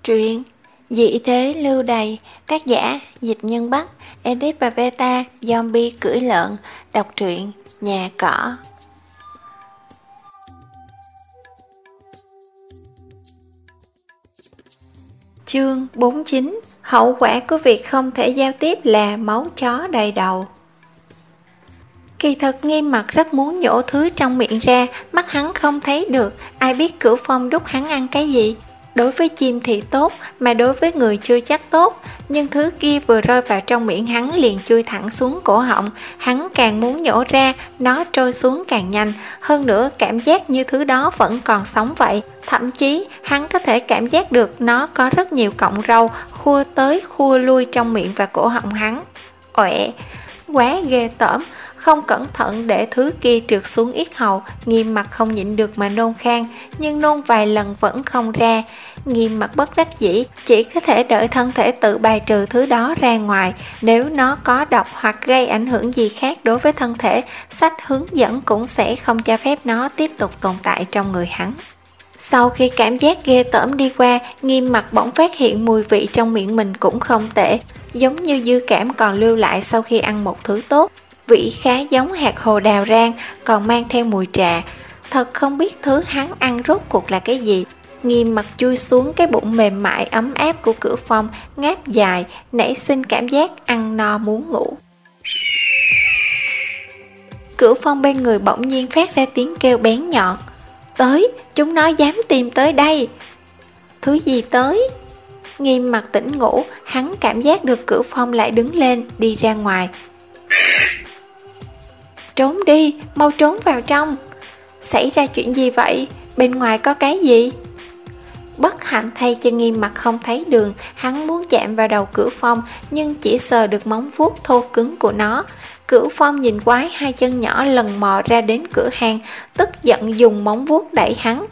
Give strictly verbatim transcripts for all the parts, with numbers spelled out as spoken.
Truyện Dị thế lưu đày, tác giả Dịch Nhân Bắc, edit và beta Zombie cưỡi lợn. Đọc truyện Nhà Cỏ. Chương bốn mươi chín. Hậu quả của việc không thể giao tiếp là máu chó đầy đầu. Kỳ thật Nghiêm Mặt rất muốn nhổ thứ trong miệng ra, mắt hắn không thấy được, ai biết Cửu Phong đút hắn ăn cái gì. Đối với chim thì tốt, mà đối với người chưa chắc tốt, nhưng thứ kia vừa rơi vào trong miệng hắn liền chui thẳng xuống cổ họng, hắn càng muốn nhổ ra, nó trôi xuống càng nhanh, hơn nữa cảm giác như thứ đó vẫn còn sống vậy, thậm chí hắn có thể cảm giác được nó có rất nhiều cọng râu khua tới khua lui trong miệng và cổ họng hắn. Ọe, quá ghê tởm. Không cẩn thận để thứ kia trượt xuống yết hầu, Nghiêm Mặt không nhịn được mà nôn khan, nhưng nôn vài lần vẫn không ra. Nghiêm Mặt bất đắc dĩ, chỉ có thể đợi thân thể tự bài trừ thứ đó ra ngoài. Nếu nó có độc hoặc gây ảnh hưởng gì khác đối với thân thể, sách hướng dẫn cũng sẽ không cho phép nó tiếp tục tồn tại trong người hắn. Sau khi cảm giác ghê tởm đi qua, Nghiêm Mặt bỗng phát hiện mùi vị trong miệng mình cũng không tệ, giống như dư cảm còn lưu lại sau khi ăn một thứ tốt. Vị khá giống hạt hồ đào rang, còn mang theo mùi trà. Thật không biết thứ hắn ăn rốt cuộc là cái gì. Nghiêm Mặt chui xuống cái bụng mềm mại ấm áp của Cửu Phong, ngáp dài, nảy sinh cảm giác ăn no muốn ngủ. Cửu Phong bên người bỗng nhiên phát ra tiếng kêu bén nhọn. Tới, chúng nó dám tìm tới đây. Thứ gì tới? Nghiêm Mặt tỉnh ngủ, hắn cảm giác được Cửu Phong lại đứng lên, đi ra ngoài. Trốn đi, mau trốn vào trong. Xảy ra chuyện gì vậy? Bên ngoài có cái gì? Bất hạnh thay cho Nghiêm Mặt không thấy đường, hắn muốn chạm vào đầu Cửu Phong nhưng chỉ sờ được móng vuốt thô cứng của nó. Cửu Phong nhìn quái hai chân nhỏ lần mò ra đến cửa hàng, tức giận dùng móng vuốt đẩy hắn.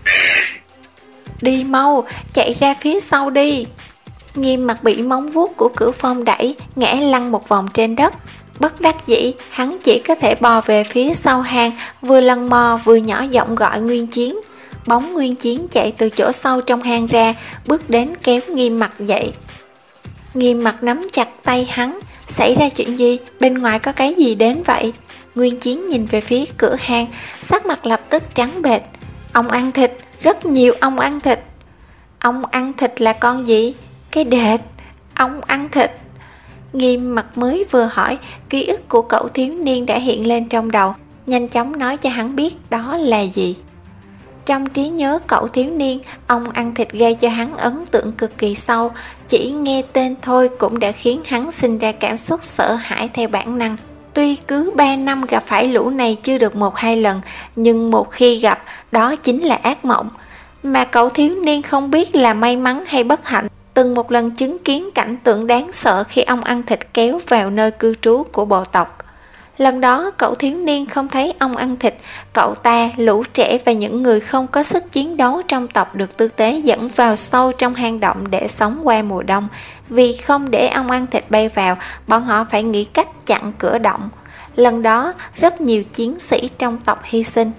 Đi mau, chạy ra phía sau đi. Nghiêm Mặt bị móng vuốt của Cửu Phong đẩy, ngã lăn một vòng trên đất. Bất đắc dĩ, hắn chỉ có thể bò về phía sau hang, vừa lăn mò vừa nhỏ giọng gọi Nguyên Chiến. Bóng Nguyên Chiến chạy từ chỗ sâu trong hang ra, bước đến kéo Nghiêm Mặt dậy. Nghiêm Mặt nắm chặt tay hắn. Xảy ra chuyện gì? Bên ngoài có cái gì đến vậy? Nguyên Chiến nhìn về phía cửa hang, sắc mặt lập tức trắng bệch. Ong ăn thịt, rất nhiều ong ăn thịt. Ong ăn thịt là con gì? Cái đệt. Ong ăn thịt. Nghiêm Mặt mới vừa hỏi, ký ức của cậu thiếu niên đã hiện lên trong đầu, nhanh chóng nói cho hắn biết đó là gì. Trong trí nhớ cậu thiếu niên, ong ăn thịt gây cho hắn ấn tượng cực kỳ sâu, chỉ nghe tên thôi cũng đã khiến hắn sinh ra cảm xúc sợ hãi theo bản năng. Tuy cứ ba năm gặp phải lũ này chưa được một hai lần, nhưng một khi gặp, đó chính là ác mộng. Mà cậu thiếu niên không biết là may mắn hay bất hạnh, từng một lần chứng kiến cảnh tượng đáng sợ khi ong ăn thịt kéo vào nơi cư trú của bộ tộc. Lần đó cậu thiếu niên không thấy ong ăn thịt, cậu ta, lũ trẻ và những người không có sức chiến đấu trong tộc được tư tế dẫn vào sâu trong hang động để sống qua mùa đông. Vì không để ong ăn thịt bay vào, bọn họ phải nghĩ cách chặn cửa động. Lần đó rất nhiều chiến sĩ trong tộc hy sinh.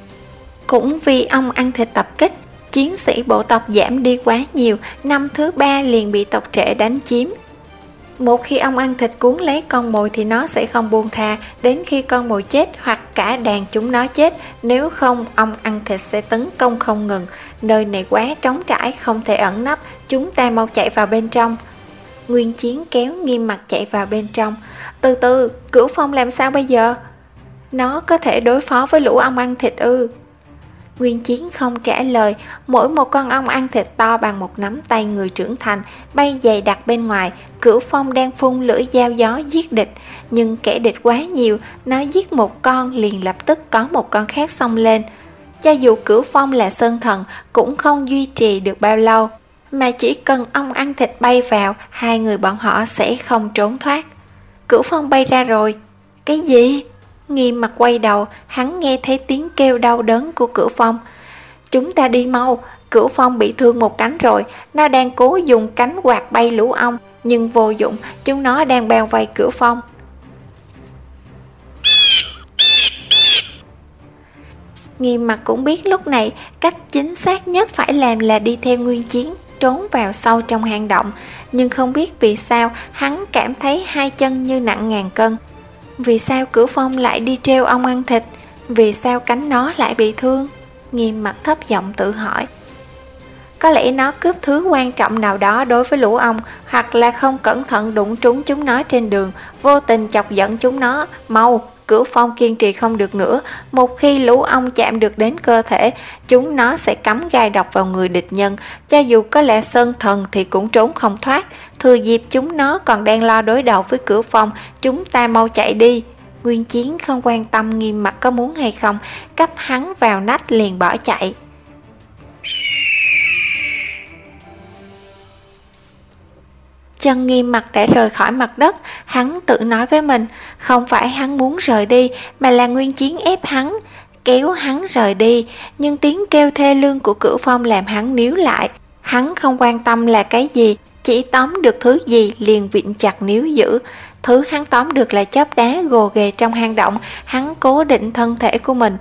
Cũng vì ong ăn thịt tập kích, chiến sĩ bộ tộc giảm đi quá nhiều, năm thứ ba liền bị tộc trẻ đánh chiếm. Một khi ong ăn thịt cuốn lấy con mồi thì nó sẽ không buông tha, đến khi con mồi chết hoặc cả đàn chúng nó chết, nếu không ong ăn thịt sẽ tấn công không ngừng. Nơi này quá trống trải, không thể ẩn nấp, chúng ta mau chạy vào bên trong. Nguyên Chiến kéo Nghiêm Mặt chạy vào bên trong. Từ từ, Cửu Phong làm sao bây giờ? Nó có thể đối phó với lũ ong ăn thịt ư? Nguyên Chiến không trả lời, mỗi một con ong ăn thịt to bằng một nắm tay người trưởng thành, bay dày đặc bên ngoài. Cửu Phong đang phun lưỡi dao gió giết địch, nhưng kẻ địch quá nhiều, nó giết một con liền lập tức có một con khác xông lên. Cho dù Cửu Phong là sơn thần, cũng không duy trì được bao lâu, mà chỉ cần ong ăn thịt bay vào, hai người bọn họ sẽ không trốn thoát. Cửu Phong bay ra rồi. Cái gì? Nghiêm Mặt quay đầu, hắn nghe thấy tiếng kêu đau đớn của Cửu Phong. Chúng ta đi mau, Cửu Phong bị thương một cánh rồi, nó đang cố dùng cánh quạt bay lũ ong, nhưng vô dụng, chúng nó đang bao vây Cửu Phong. Nghiêm Mặt cũng biết lúc này cách chính xác nhất phải làm là đi theo Nguyên Chiến. trốn vào sâu trong hang động, nhưng không biết vì sao hắn cảm thấy hai chân như nặng ngàn cân. Vì sao Cửu Phong lại đi treo ong ăn thịt? Vì sao cánh nó lại bị thương? Nghiêm mặt thấp giọng tự hỏi. Có lẽ nó cướp thứ quan trọng nào đó đối với lũ ong, hoặc là không cẩn thận đụng trúng chúng nó trên đường, vô tình chọc giận chúng nó. Mau, Cửu Phong kiên trì không được nữa. Một khi lũ ong chạm được đến cơ thể, chúng nó sẽ cắm gai độc vào người địch nhân. Cho dù có lẽ sơn thần thì cũng trốn không thoát. Thừa dịp chúng nó còn đang lo đối đầu với Cửu Phong, chúng ta mau chạy đi. Nguyên Chiến không quan tâm Nghiêm Mặt có muốn hay không, cấp hắn vào nách liền bỏ chạy. Chân Nghiêm Mặt đã rời khỏi mặt đất, hắn tự nói với mình, không phải hắn muốn rời đi, mà là Nguyên Chiến ép hắn, kéo hắn rời đi, nhưng tiếng kêu thê lương của Cửu Phong làm hắn níu lại. Hắn không quan tâm là cái gì, chỉ tóm được thứ gì liền vịn chặt níu giữ. Thứ hắn tóm được là chóp đá gồ ghề trong hang động, hắn cố định thân thể của mình.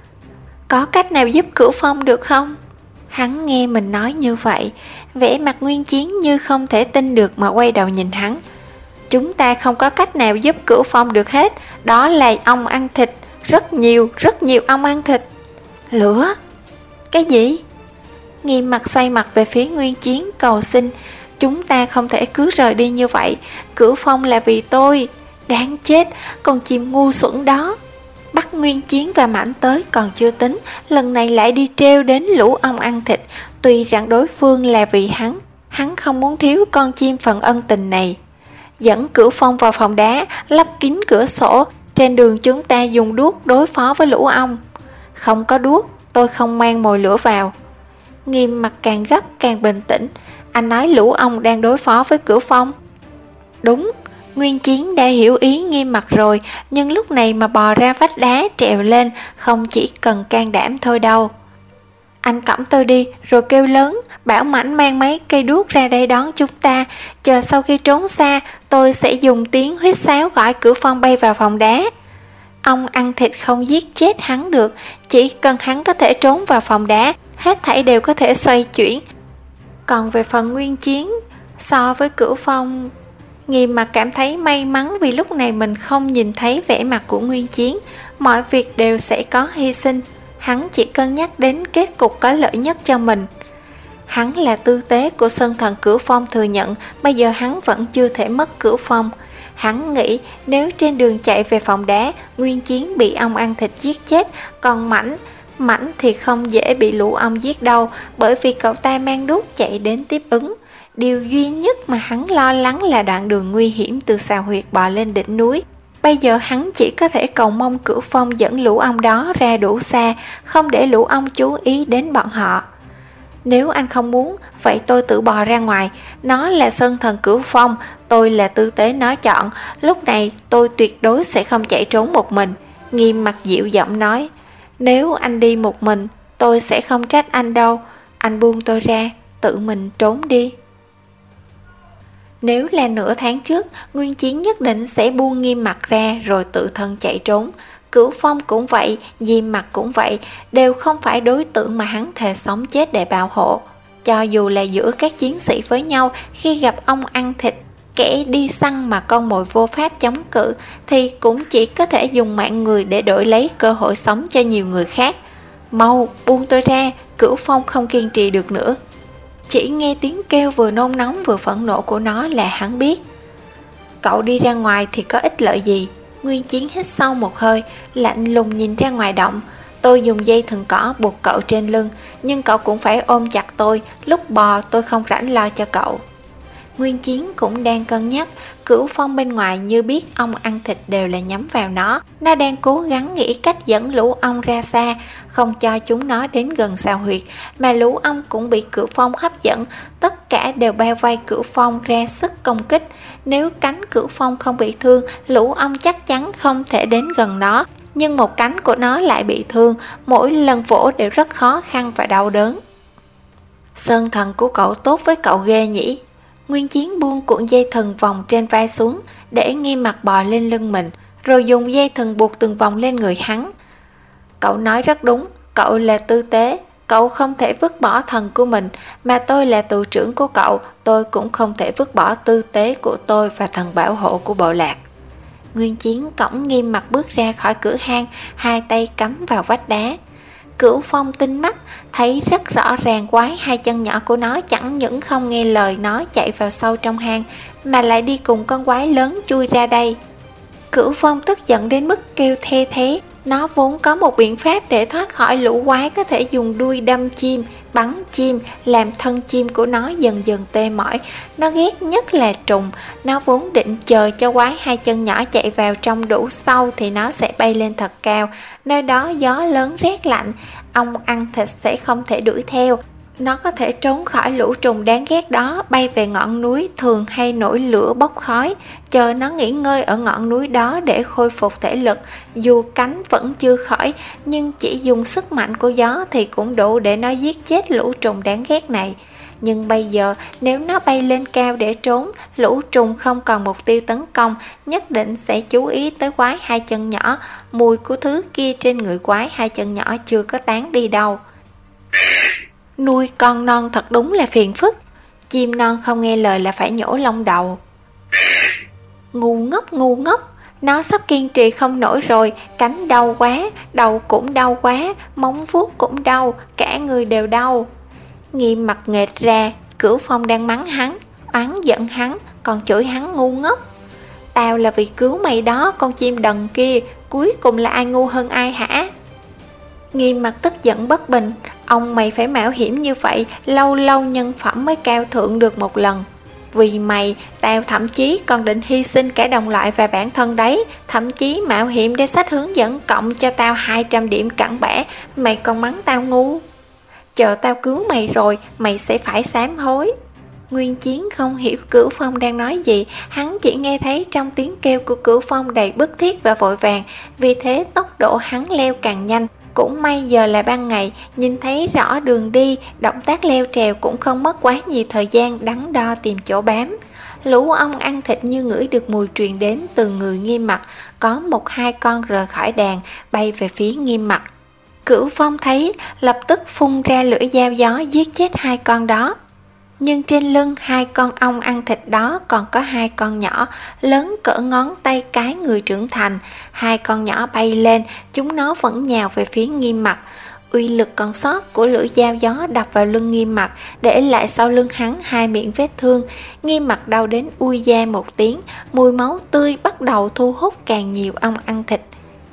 Có cách nào giúp Cửu Phong được không? Hắn nghe mình nói như vậy, vẻ mặt Nguyên Chiến như không thể tin được mà quay đầu nhìn hắn. Chúng ta không có cách nào giúp Cửu Phong được hết, đó là ong ăn thịt, rất nhiều, rất nhiều ong ăn thịt. Lửa? Cái gì? Nghiêm Mặt xoay mặt về phía Nguyên Chiến cầu xin, chúng ta không thể cứ rời đi như vậy, Cửu Phong là vì tôi. Đáng chết, con chim ngu xuẩn đó. Bắt Nguyên Chiến và Mãnh tới còn chưa tính, lần này lại đi treo đến lũ ong ăn thịt. Tuy rằng đối phương là vì hắn, hắn không muốn thiếu con chim phần ân tình này. Dẫn Cửu Phong vào phòng đá, lắp kín cửa sổ. Trên đường chúng ta dùng đuốc đối phó với lũ ong. Không có đuốc, tôi không mang mồi lửa vào. Nghiêm Mặt càng gấp càng bình tĩnh. Anh nói lũ ong đang đối phó với Cửu Phong. Đúng, Nguyên Chiến đã hiểu ý Nghiêm Mặt rồi, nhưng lúc này mà bò ra vách đá trèo lên không chỉ cần can đảm thôi đâu. Anh cõng tôi đi rồi kêu lớn, bảo Mãnh mang mấy cây đuốc ra đây đón chúng ta. Chờ sau khi trốn xa, tôi sẽ dùng tiếng huýt sáo gọi Cửu Phong bay vào phòng đá. Ong ăn thịt không giết chết hắn được, chỉ cần hắn có thể trốn vào phòng đá, hết thảy đều có thể xoay chuyển. Còn về phần Nguyên Chiến, so với Cửu Phong, Nghiêm Mặt cảm thấy may mắn vì lúc này mình không nhìn thấy vẻ mặt của Nguyên Chiến. Mọi việc đều sẽ có hy sinh, hắn chỉ cân nhắc đến kết cục có lợi nhất cho mình. Hắn là tư tế của Sơn Thần Cửu Phong thừa nhận, bây giờ hắn vẫn chưa thể mất Cửu Phong. Hắn nghĩ nếu trên đường chạy về phòng đá, Nguyên Chiến bị ong ăn thịt giết chết, còn Mãnh, Mãnh thì không dễ bị lũ ong giết đâu, bởi vì cậu ta mang đuốc chạy đến tiếp ứng. Điều duy nhất mà hắn lo lắng là đoạn đường nguy hiểm từ xào huyệt bò lên đỉnh núi. Bây giờ hắn chỉ có thể cầu mong Cửu Phong dẫn lũ ong đó ra đủ xa, không để lũ ong chú ý đến bọn họ. Nếu anh không muốn, vậy tôi tự bò ra ngoài. Nó là Sơn Thần Cửu Phong, tôi là tư tế nó chọn. Lúc này tôi tuyệt đối sẽ không chạy trốn một mình. Nghiêm Mặt dịu giọng nói, nếu anh đi một mình, tôi sẽ không trách anh đâu. Anh buông tôi ra, tự mình trốn đi. Nếu là nửa tháng trước, Nguyên Chiến nhất định sẽ buông Nghiêm Mặt ra rồi tự thân chạy trốn. Cửu Phong cũng vậy, Diêm Mặt cũng vậy, đều không phải đối tượng mà hắn thề sống chết để bảo hộ. Cho dù là giữa các chiến sĩ với nhau, khi gặp ong ăn thịt, kẻ đi săn mà con mồi vô pháp chống cự, thì cũng chỉ có thể dùng mạng người để đổi lấy cơ hội sống cho nhiều người khác. Mau, buông tôi ra, Cửu Phong không kiên trì được nữa. Chỉ nghe tiếng kêu vừa nôn nóng vừa phẫn nộ của nó là hắn biết. Cậu đi ra ngoài thì có ích lợi gì? Nguyên Chiến hít sâu một hơi, lạnh lùng nhìn ra ngoài động. Tôi dùng dây thừng cỏ buộc cậu trên lưng, nhưng cậu cũng phải ôm chặt tôi, lúc bò tôi không rảnh lo cho cậu. Nguyên Chiến cũng đang cân nhắc, Cửu Phong bên ngoài như biết ong ăn thịt đều là nhắm vào nó. Nó đang cố gắng nghĩ cách dẫn lũ ong ra xa, không cho chúng nó đến gần xào huyệt, mà lũ ong cũng bị Cửu Phong hấp dẫn, tất cả đều bao vây Cửu Phong ra sức công kích. Nếu cánh Cửu Phong không bị thương, lũ ong chắc chắn không thể đến gần nó, nhưng một cánh của nó lại bị thương, mỗi lần vỗ đều rất khó khăn và đau đớn. Sơn Thần của cậu tốt với cậu ghê nhỉ? Nguyên Chiến buông cuộn dây thừng vòng trên vai xuống, để Nghiêm Mặt bò lên lưng mình, rồi dùng dây thừng buộc từng vòng lên người hắn. Cậu nói rất đúng, cậu là tư tế, cậu không thể vứt bỏ thần của mình, mà tôi là tù trưởng của cậu, tôi cũng không thể vứt bỏ tư tế của tôi và thần bảo hộ của bộ lạc. Nguyên Chiến cõng nghiêm mặt bước ra khỏi cửa hang, hai tay cắm vào vách đá. Cửu Phong tinh mắt, thấy rất rõ ràng quái hai chân nhỏ của nó chẳng những không nghe lời nó chạy vào sâu trong hang, mà lại đi cùng con quái lớn chui ra đây. Cửu Phong tức giận đến mức kêu the thế. Nó vốn có một biện pháp để thoát khỏi lũ quái, có thể dùng đuôi đâm chim, bắn chim, làm thân chim của nó dần dần tê mỏi. Nó ghét nhất là trùng. Nó vốn định chờ cho quái hai chân nhỏ chạy vào trong đủ sâu thì nó sẽ bay lên thật cao. Nơi đó gió lớn rét lạnh, ong ăn thịt sẽ không thể đuổi theo. Nó có thể trốn khỏi lũ trùng đáng ghét đó, bay về ngọn núi thường hay nổi lửa bốc khói, chờ nó nghỉ ngơi ở ngọn núi đó để khôi phục thể lực. Dù cánh vẫn chưa khỏi, nhưng chỉ dùng sức mạnh của gió thì cũng đủ để nó giết chết lũ trùng đáng ghét này. Nhưng bây giờ nếu nó bay lên cao để trốn, lũ trùng không còn mục tiêu tấn công, nhất định sẽ chú ý tới quái hai chân nhỏ. Mùi của thứ kia trên người quái hai chân nhỏ chưa có tán đi đâu. Nuôi con non thật đúng là phiền phức. Chim non không nghe lời là phải nhổ lông đầu. Ngu ngốc ngu ngốc. Nó sắp kiên trì không nổi rồi. Cánh đau quá, đầu cũng đau quá, móng vuốt cũng đau, cả người đều đau. Nghiêm mặt nghệt ra. Cửu Phong đang mắng hắn, oán giận hắn, còn chửi hắn ngu ngốc. Tao là vì cứu mày đó, con chim đần kia. Cuối cùng là ai ngu hơn ai hả? Nghiêm mặt tức giận bất bình. Ông mày phải mạo hiểm như vậy, lâu lâu nhân phẩm mới cao thượng được một lần. Vì mày, tao thậm chí còn định hy sinh cả đồng loại và bản thân đấy. Thậm chí mạo hiểm để sách hướng dẫn cộng cho tao hai trăm điểm cặn bã. Mày còn mắng tao ngu. Chờ tao cứu mày rồi, mày sẽ phải sám hối. Nguyên Chiến không hiểu Cửu Phong đang nói gì, hắn chỉ nghe thấy trong tiếng kêu của Cửu Phong đầy bức thiết và vội vàng, vì thế tốc độ hắn leo càng nhanh. Cũng may giờ là ban ngày, nhìn thấy rõ đường đi, động tác leo trèo cũng không mất quá nhiều thời gian đắn đo tìm chỗ bám. Lũ ong ăn thịt như ngửi được mùi truyền đến từ người Nghiêm Mặt, có một hai con rời khỏi đàn, bay về phía Nghiêm Mặt. Cửu Phong thấy, lập tức phun ra lưỡi dao gió giết chết hai con đó. Nhưng trên lưng hai con ong ăn thịt đó còn có hai con nhỏ, lớn cỡ ngón tay cái người trưởng thành. Hai con nhỏ bay lên, chúng nó vẫn nhào về phía Nghiêm Mặt. Uy lực còn sót của lưỡi dao gió đập vào lưng Nghiêm Mặt, để lại sau lưng hắn hai miệng vết thương. Nghiêm Mặt đau đến ui da một tiếng, mùi máu tươi bắt đầu thu hút càng nhiều ong ăn thịt.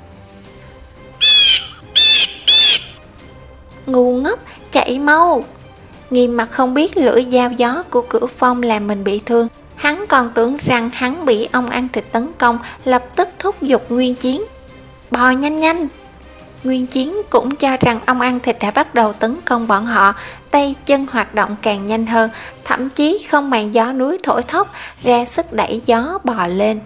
Ngu ngốc, chạy mau! Nghiêm Mặt không biết lưỡi dao gió của Cửu Phong làm mình bị thương. Hắn còn tưởng rằng hắn bị ong ăn thịt tấn công, lập tức thúc giục Nguyên Chiến. Bò nhanh nhanh! Nguyên Chiến cũng cho rằng ong ăn thịt đã bắt đầu tấn công bọn họ, tay chân hoạt động càng nhanh hơn, thậm chí không màng gió núi thổi thốc, ra sức đẩy gió bò lên.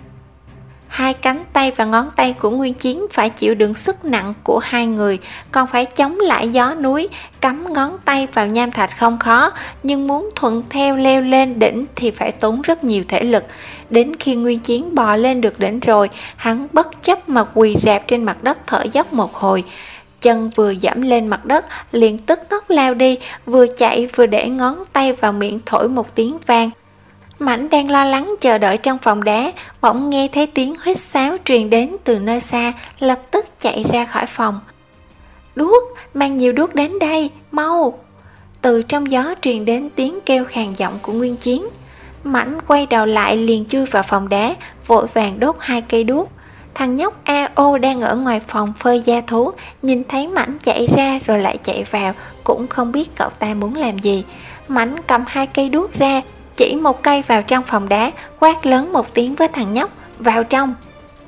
Hai cánh tay và ngón tay của Nguyên Chiến phải chịu đựng sức nặng của hai người, còn phải chống lại gió núi. Cắm ngón tay vào nham thạch không khó, nhưng muốn thuận theo leo lên đỉnh thì phải tốn rất nhiều thể lực. Đến khi Nguyên Chiến bò lên được đỉnh rồi, hắn bất chấp mà quỳ rạp trên mặt đất thở dốc một hồi. Chân vừa dẫm lên mặt đất, liền tức tốc lao đi, vừa chạy vừa để ngón tay vào miệng thổi một tiếng vang. Mảnh đang lo lắng chờ đợi trong phòng đá, bỗng nghe thấy tiếng huýt sáo truyền đến từ nơi xa, lập tức chạy ra khỏi phòng. Đuốc, mang nhiều đuốc đến đây, mau! Từ trong gió truyền đến tiếng kêu khàn giọng của Nguyên Chiến. Mảnh quay đầu lại liền chui vào phòng đá, vội vàng đốt hai cây đuốc. Thằng nhóc a o đang ở ngoài phòng phơi da thú, nhìn thấy Mảnh chạy ra rồi lại chạy vào, cũng không biết cậu ta muốn làm gì. Mảnh cầm hai cây đuốc ra, chỉ một cây vào trong phòng đá, quát lớn một tiếng với thằng nhóc, vào trong.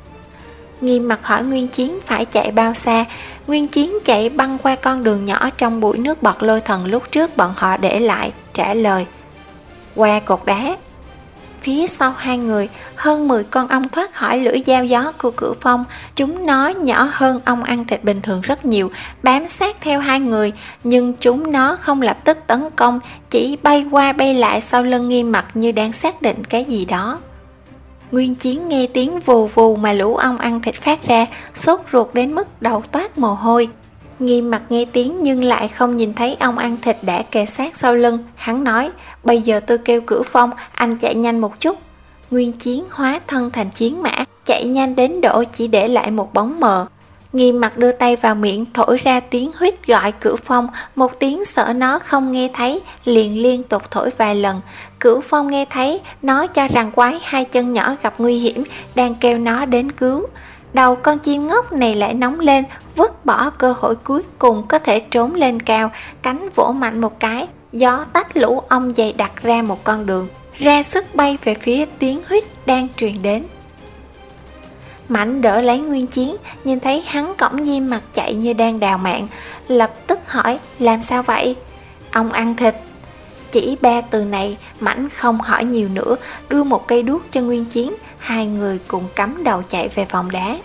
Nghiêm Mặt hỏi Nguyên Chiến phải chạy bao xa. Nguyên Chiến chạy băng qua con đường nhỏ trong bụi nước bọt lôi thần lúc trước bọn họ để lại, trả lời, qua cột đá. Phía sau hai người, hơn mười con ong thoát khỏi lưỡi dao gió của Cửu Phong. Chúng nó nhỏ hơn ong ăn thịt bình thường rất nhiều, bám sát theo hai người, nhưng chúng nó không lập tức tấn công, chỉ bay qua bay lại sau lưng Nghiêm Mặt như đang xác định cái gì đó. Nguyên Chiến nghe tiếng vù vù mà lũ ong ăn thịt phát ra, sốt ruột đến mức đầu toát mồ hôi. Nghiêm mặt nghe tiếng nhưng lại không nhìn thấy ông ăn thịt đã kề sát sau lưng. Hắn nói, bây giờ tôi kêu Cửu Phong, anh chạy nhanh một chút. Nguyên Chiến hóa thân thành chiến mã, chạy nhanh đến độ chỉ để lại một bóng mờ. Nghiêm mặt đưa tay vào miệng thổi ra tiếng huýt gọi Cửu Phong, một tiếng sợ nó không nghe thấy, liền liên tục thổi vài lần. Cửu Phong nghe thấy, nó cho rằng quái hai chân nhỏ gặp nguy hiểm, đang kêu nó đến cứu. Đầu con chim ngốc này lại nóng lên, vứt bỏ cơ hội cuối cùng có thể trốn lên cao, cánh vỗ mạnh một cái, gió tách lũ ong dày đặt ra một con đường, ra sức bay về phía tiếng huýt đang truyền đến. Mạnh đỡ lấy Nguyên Chiến, nhìn thấy hắn cõng Diêm Mặt chạy như đang đào mạng, lập tức hỏi, làm sao vậy? Ông ăn thịt. Chỉ ba từ này, Mãnh không hỏi nhiều nữa, đưa một cây đuốc cho Nguyên Chiến, hai người cùng cắm đầu chạy về phòng đá.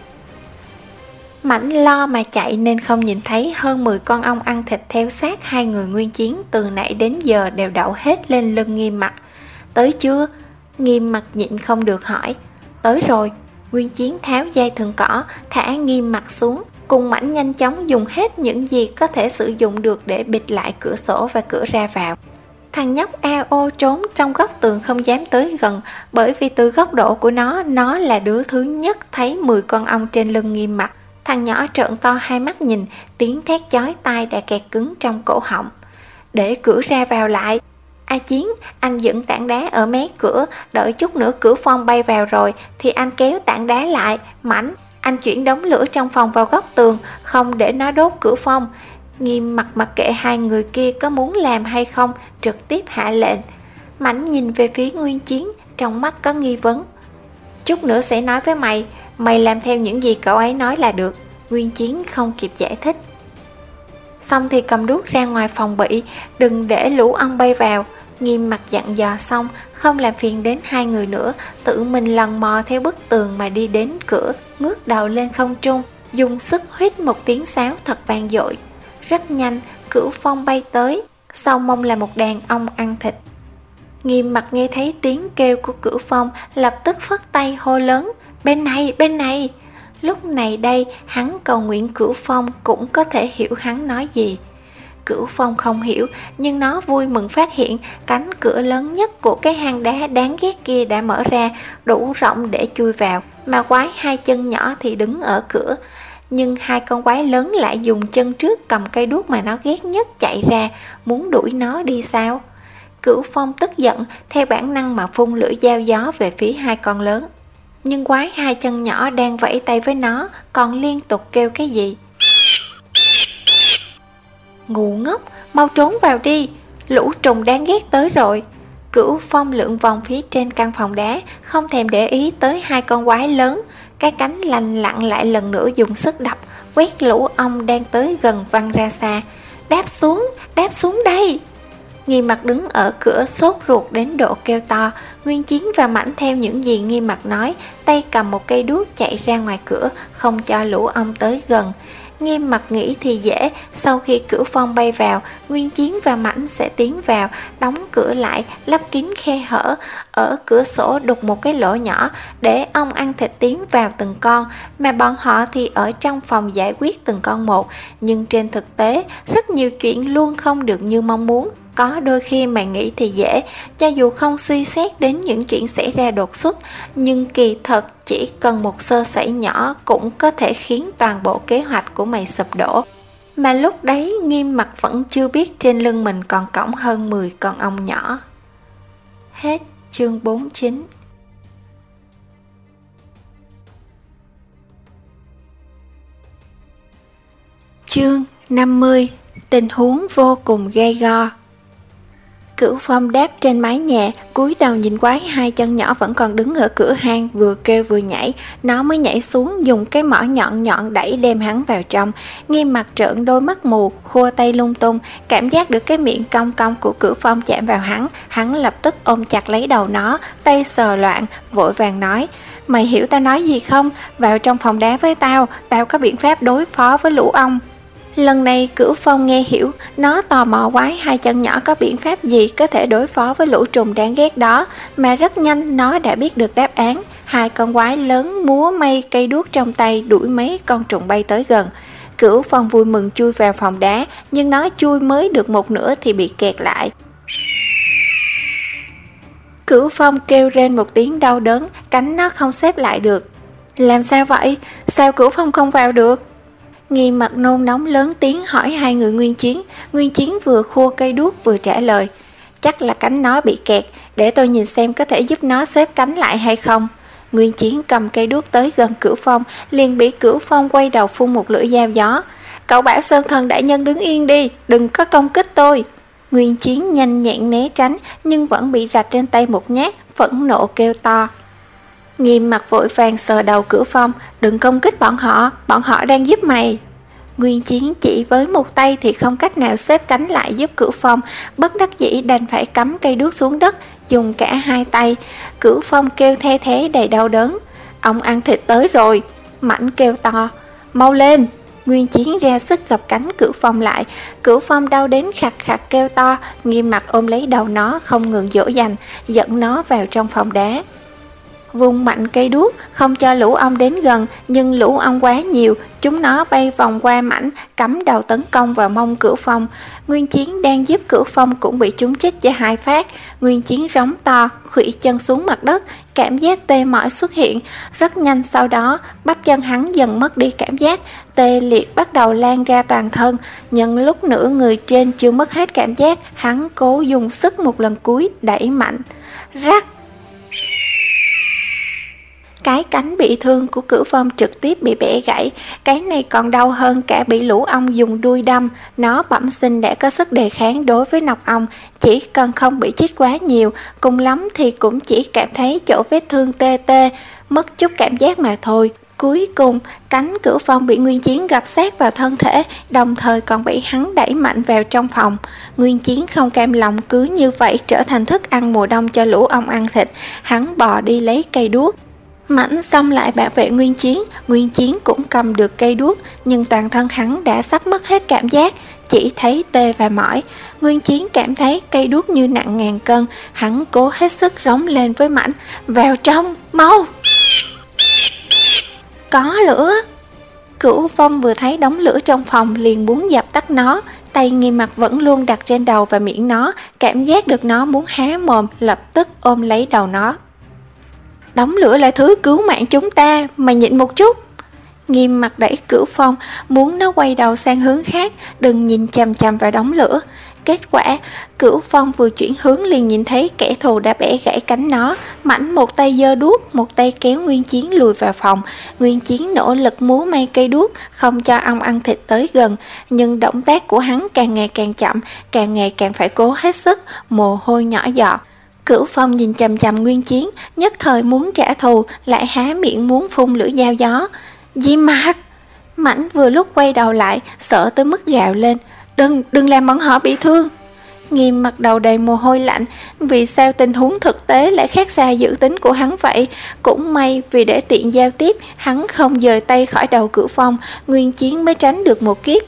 Mãnh lo mà chạy nên không nhìn thấy hơn mười con ong ăn thịt theo sát hai người Nguyên Chiến từ nãy đến giờ đều đậu hết lên lưng Nghiêm Mặt. Tới chưa? Nghiêm Mặt nhịn không được hỏi. Tới rồi. Nguyên Chiến tháo dây thừng cỏ, thả Nghiêm Mặt xuống, cùng Mãnh nhanh chóng dùng hết những gì có thể sử dụng được để bịt lại cửa sổ và cửa ra vào. Thằng nhóc a o trốn trong góc tường không dám tới gần, bởi vì từ góc độ của nó, nó là đứa thứ nhất thấy mười con ong trên lưng Nghiêm Mặt. Thằng nhỏ trợn to hai mắt nhìn, tiếng thét chói tai đã kẹt cứng trong cổ họng. Để cửa ra vào lại. A Chiến, anh dựng tảng đá ở mé cửa, đợi chút nữa Cửu Phong bay vào rồi thì anh kéo tảng đá lại. Mãnh, anh chuyển đống lửa trong phòng vào góc tường, không để nó đốt Cửu Phong. Nghiêm Mặt mặc kệ hai người kia có muốn làm hay không, trực tiếp hạ lệnh. Mãnh nhìn về phía Nguyên Chiến, trong mắt có nghi vấn. Chút nữa sẽ nói với mày, mày làm theo những gì cậu ấy nói là được. Nguyên Chiến không kịp giải thích. Xong thì cầm đuốc ra ngoài phòng bị, đừng để lũ ong bay vào. Nghiêm Mặt dặn dò xong, không làm phiền đến hai người nữa, tự mình lần mò theo bức tường mà đi đến cửa, ngước đầu lên không trung, dùng sức huýt một tiếng sáo thật vang dội. Rất nhanh, Cửu Phong bay tới, sau mông là một đàn ong ăn thịt. Nghiêm Mặt nghe thấy tiếng kêu của Cửu Phong, lập tức phất tay hô lớn, bên này, bên này. Lúc này đây, hắn cầu nguyện Cửu Phong cũng có thể hiểu hắn nói gì. Cửu Phong không hiểu, nhưng nó vui mừng phát hiện cánh cửa lớn nhất của cái hang đá đáng ghét kia đã mở ra, đủ rộng để chui vào, mà quái hai chân nhỏ thì đứng ở cửa. Nhưng hai con quái lớn lại dùng chân trước cầm cây đuốc mà nó ghét nhất chạy ra, muốn đuổi nó đi sao? Cửu Phong tức giận, theo bản năng mà phun lưỡi dao gió về phía hai con lớn. Nhưng quái hai chân nhỏ đang vẫy tay với nó, còn liên tục kêu cái gì? Ngu ngốc, mau trốn vào đi, lũ trùng đáng ghét tới rồi. Cửu Phong lượn vòng phía trên căn phòng đá, không thèm để ý tới hai con quái lớn. Cái cánh lành lặn lại lần nữa dùng sức đập, quét lũ ong đang tới gần văng ra xa. Đáp xuống, đáp xuống đây. Nghiêm Mặt đứng ở cửa sốt ruột đến độ kêu to. Nguyên Chiến và Mãnh theo những gì Nghiêm Mặt nói, tay cầm một cây đuốc chạy ra ngoài cửa, không cho lũ ong tới gần. Nghiêm Mặt nghĩ thì dễ, sau khi Cửu Phong bay vào, Nguyên Chiến và Mãnh sẽ tiến vào, đóng cửa lại, lắp kín khe hở, ở cửa sổ đục một cái lỗ nhỏ để ong ăn thịt tiến vào từng con, mà bọn họ thì ở trong phòng giải quyết từng con một. Nhưng trên thực tế, rất nhiều chuyện luôn không được như mong muốn. Có đôi khi mày nghĩ thì dễ, cho dù không suy xét đến những chuyện xảy ra đột xuất, nhưng kỳ thật chỉ cần một sơ sẩy nhỏ cũng có thể khiến toàn bộ kế hoạch của mày sụp đổ. Mà lúc đấy Nghiêm Mặt vẫn chưa biết trên lưng mình còn cõng hơn mười con ong nhỏ. Hết chương bốn mươi chín. Chương năm mươi. Tình huống vô cùng gay go. Cửu Phong đáp trên mái nhà, cúi đầu nhìn quái hai chân nhỏ vẫn còn đứng ở cửa hang, vừa kêu vừa nhảy. Nó mới nhảy xuống, dùng cái mỏ nhọn nhọn đẩy đem hắn vào trong. Nghiêm Mặt trợn đôi mắt mù, khua tay lung tung, cảm giác được cái miệng cong cong của Cửu Phong chạm vào hắn. Hắn lập tức ôm chặt lấy đầu nó, tay sờ loạn, vội vàng nói, mày hiểu tao nói gì không? Vào trong phòng đá với tao, tao có biện pháp đối phó với lũ ong. Lần này Cửu Phong nghe hiểu, nó tò mò quái hai chân nhỏ có biện pháp gì có thể đối phó với lũ trùng đáng ghét đó, mà rất nhanh nó đã biết được đáp án. Hai con quái lớn múa may cây đuốc trong tay đuổi mấy con trùng bay tới gần. Cửu Phong vui mừng chui vào phòng đá, nhưng nó chui mới được một nửa thì bị kẹt lại. Cửu Phong kêu rên một tiếng đau đớn, cánh nó không xếp lại được. Làm sao vậy? Sao Cửu Phong không vào được? Nghi Mặc nôn nóng lớn tiếng hỏi hai người Nguyên Chiến. Nguyên Chiến vừa khua cây đuốc vừa trả lời. Chắc là cánh nó bị kẹt, để tôi nhìn xem có thể giúp nó xếp cánh lại hay không. Nguyên Chiến cầm cây đuốc tới gần Cửu Phong, liền bị Cửu Phong quay đầu phun một lưỡi dao gió. Cậu bảo Sơn Thần đại nhân đứng yên đi, đừng có công kích tôi. Nguyên Chiến nhanh nhẹn né tránh, nhưng vẫn bị rạch trên tay một nhát, phẫn nộ kêu to. Nghiêm Mặt vội vàng sờ đầu Cửu Phong, đừng công kích bọn họ, bọn họ đang giúp mày. Nguyên Chiến chỉ với một tay thì không cách nào xếp cánh lại giúp Cửu Phong, bất đắc dĩ đành phải cắm cây đuốc xuống đất, dùng cả hai tay. Cửu Phong kêu the thế đầy đau đớn. Ông ăn thịt tới rồi. Mãnh kêu to, mau lên. Nguyên Chiến ra sức gập cánh Cửu Phong lại. Cửu Phong đau đến khạc khạc kêu to. Nghiêm Mặt ôm lấy đầu nó không ngừng dỗ dành, dẫn nó vào trong phòng đá. Vung mạnh cây đuốc không cho lũ ong đến gần, nhưng lũ ong quá nhiều, chúng nó bay vòng qua Mãnh, cắm đầu tấn công vào mông Cửu Phong. Nguyên Chiến đang giúp Cửu Phong cũng bị chúng chích cho hai phát. Nguyên Chiến rống to, khuỵu chân xuống mặt đất, cảm giác tê mỏi xuất hiện. Rất nhanh sau đó, bắp chân hắn dần mất đi cảm giác, tê liệt bắt đầu lan ra toàn thân. Nhưng lúc nửa người trên chưa mất hết cảm giác, hắn cố dùng sức một lần cuối đẩy mạnh. Rắc! Cái cánh bị thương của Cửu Phong trực tiếp bị bẻ gãy, cái này còn đau hơn cả bị lũ ong dùng đuôi đâm. Nó bẩm sinh đã có sức đề kháng đối với nọc ong, chỉ cần không bị chích quá nhiều, cùng lắm thì cũng chỉ cảm thấy chỗ vết thương tê tê, mất chút cảm giác mà thôi. Cuối cùng, cánh Cửu Phong bị Nguyên Chiến gập sát vào thân thể, đồng thời còn bị hắn đẩy mạnh vào trong phòng. Nguyên Chiến không cam lòng cứ như vậy trở thành thức ăn mùa đông cho lũ ong ăn thịt, hắn bò đi lấy cây đuốc. Mãnh xông lại bảo vệ Nguyên Chiến, Nguyên Chiến cũng cầm được cây đuốc, nhưng toàn thân hắn đã sắp mất hết cảm giác, chỉ thấy tê và mỏi. Nguyên Chiến cảm thấy cây đuốc như nặng ngàn cân, hắn cố hết sức rống lên với Mãnh, vào trong, mau! Có lửa! Cửu Phong vừa thấy đống lửa trong phòng liền muốn dập tắt nó, tay Nghiêm Mặt vẫn luôn đặt trên đầu và miệng nó, cảm giác được nó muốn há mồm, lập tức ôm lấy đầu nó. Đống lửa là thứ cứu mạng chúng ta, mày nhịn một chút. Nghiêm Mặt đẩy Cửu Phong, muốn nó quay đầu sang hướng khác, đừng nhìn chằm chằm vào đống lửa. Kết quả, Cửu Phong vừa chuyển hướng liền nhìn thấy kẻ thù đã bẻ gãy cánh nó. Mãnh một tay giơ đuốc, một tay kéo Nguyên Chiến lùi vào phòng. Nguyên Chiến nỗ lực múa may cây đuốc, không cho ong ăn thịt tới gần, nhưng động tác của hắn càng ngày càng chậm, càng ngày càng phải cố hết sức, mồ hôi nhỏ giọt. Cửu Phong nhìn chằm chằm Nguyên Chiến, nhất thời muốn trả thù, lại há miệng muốn phun lưỡi dao gió. Diêm Mặt! Mãnh vừa lúc quay đầu lại, sợ tới mức gào lên. Đừng, đừng làm bọn họ bị thương. Nghiêm Mặt đầu đầy mồ hôi lạnh, vì sao tình huống thực tế lại khác xa dự tính của hắn vậy? Cũng may vì để tiện giao tiếp, hắn không dời tay khỏi đầu Cửu Phong, Nguyên Chiến mới tránh được một kiếp.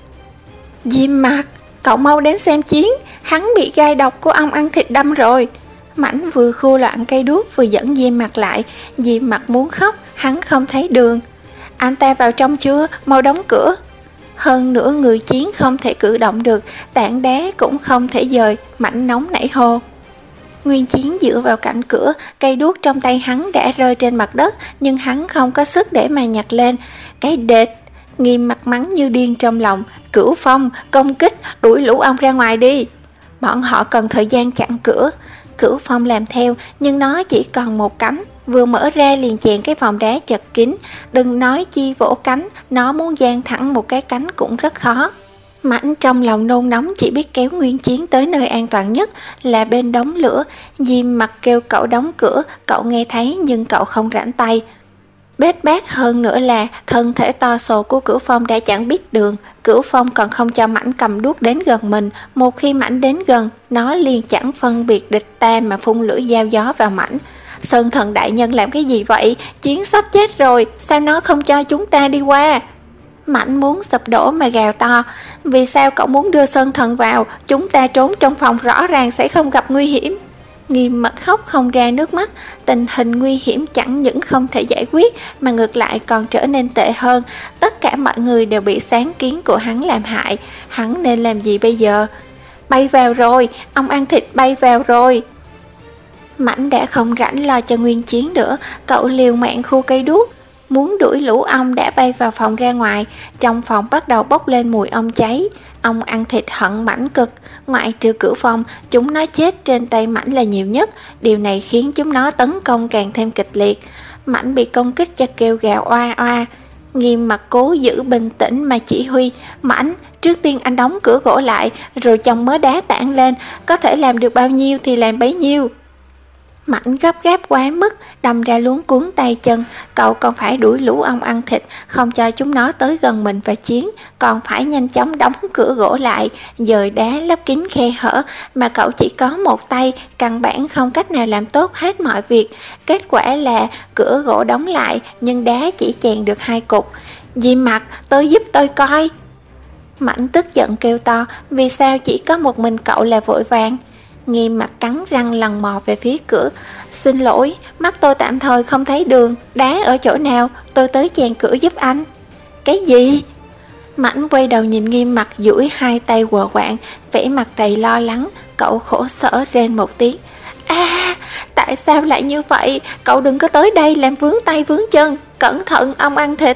Diêm Mặt! Cậu mau đến xem Chiến, hắn bị gai độc của ong ăn thịt đâm rồi. Mãnh vừa khua loạn cây đuốc vừa dẫn Diêm Mặt lại. Diêm Mặt muốn khóc, hắn không thấy đường. Anh ta vào trong chưa, mau đóng cửa. Hơn nữa người Chiến không thể cử động được, tảng đá cũng không thể dời, Mãnh nóng nảy hô. Nguyên Chiến dựa vào cạnh cửa, cây đuốc trong tay hắn đã rơi trên mặt đất, nhưng hắn không có sức để mà nhặt lên. Cái đệt! Nghiêm Mặt mắng như điên trong lòng. Cửu Phong, công kích, đuổi lũ ong ra ngoài đi. Bọn họ cần thời gian chặn cửa. Cửu Phong làm theo, nhưng nó chỉ còn một cánh, vừa mở ra liền chèn cái vòng đá chật kín. Đừng nói chi vỗ cánh, nó muốn dang thẳng một cái cánh cũng rất khó. Mãnh trong lòng nôn nóng chỉ biết kéo Nguyên Chiến tới nơi an toàn nhất là bên đống lửa. Diêm Mặt kêu cậu đóng cửa, cậu nghe thấy nhưng cậu không rảnh tay. Bết bát hơn nữa là thân thể to sồ của Cửu Phong đã chẳng biết đường. Cửu Phong còn không cho Mãnh cầm đuốc đến gần mình. Một khi Mãnh đến gần, nó liền chẳng phân biệt địch ta mà phun lưỡi dao gió vào Mãnh. Sơn Thần đại nhân làm cái gì vậy? Chiến sắp chết rồi, sao nó không cho chúng ta đi qua? Mãnh muốn sụp đổ mà gào to. Vì sao cậu muốn đưa Sơn Thần vào? Chúng ta trốn trong phòng rõ ràng sẽ không gặp nguy hiểm. Nghiêm mặt khóc không ra nước mắt, tình hình nguy hiểm chẳng những không thể giải quyết mà ngược lại còn trở nên tệ hơn. Tất cả mọi người đều bị sáng kiến của hắn làm hại, hắn nên làm gì bây giờ? Bay vào rồi, ông ăn thịt bay vào rồi. Mãnh đã không rảnh lo cho Nguyên Chiến nữa, cậu liều mạng khu cây đuốc, muốn đuổi lũ ong đã bay vào phòng ra ngoài. Trong phòng bắt đầu bốc lên mùi ong cháy. Ong ăn thịt hận Mãnh cực, ngoại trừ Cửu Phong, chúng nó chết trên tay Mãnh là nhiều nhất. Điều này khiến chúng nó tấn công càng thêm kịch liệt. Mãnh bị công kích cho kêu gào oa oa. Nghiêm mặt cố giữ bình tĩnh mà chỉ huy. Mãnh, trước tiên anh đóng cửa gỗ lại, rồi chồng mớ đá tảng lên, có thể làm được bao nhiêu thì làm bấy nhiêu. Mãnh gấp gáp quá mức, đâm ra luống cuốn tay chân. Cậu còn phải đuổi lũ ong ăn thịt, không cho chúng nó tới gần mình và Chiến, còn phải nhanh chóng đóng cửa gỗ lại, dời đá lấp kín khe hở, mà cậu chỉ có một tay, căn bản không cách nào làm tốt hết mọi việc. Kết quả là cửa gỗ đóng lại, nhưng đá chỉ chèn được hai cục. Diêm Mặt, tôi giúp tôi coi. Mãnh tức giận kêu to, vì sao chỉ có một mình cậu là vội vàng? Nghiêm mặt cắn răng lần mò về phía cửa. Xin lỗi, mắt tôi tạm thời không thấy đường, đá ở chỗ nào, tôi tới chèn cửa giúp anh. Cái gì? Mãnh quay đầu nhìn Nghiêm mặt duỗi hai tay quờ quạng, vẻ mặt đầy lo lắng. Cậu khổ sở rên một tiếng. À, tại sao lại như vậy? Cậu đừng có tới đây làm vướng tay vướng chân, cẩn thận ong ăn thịt.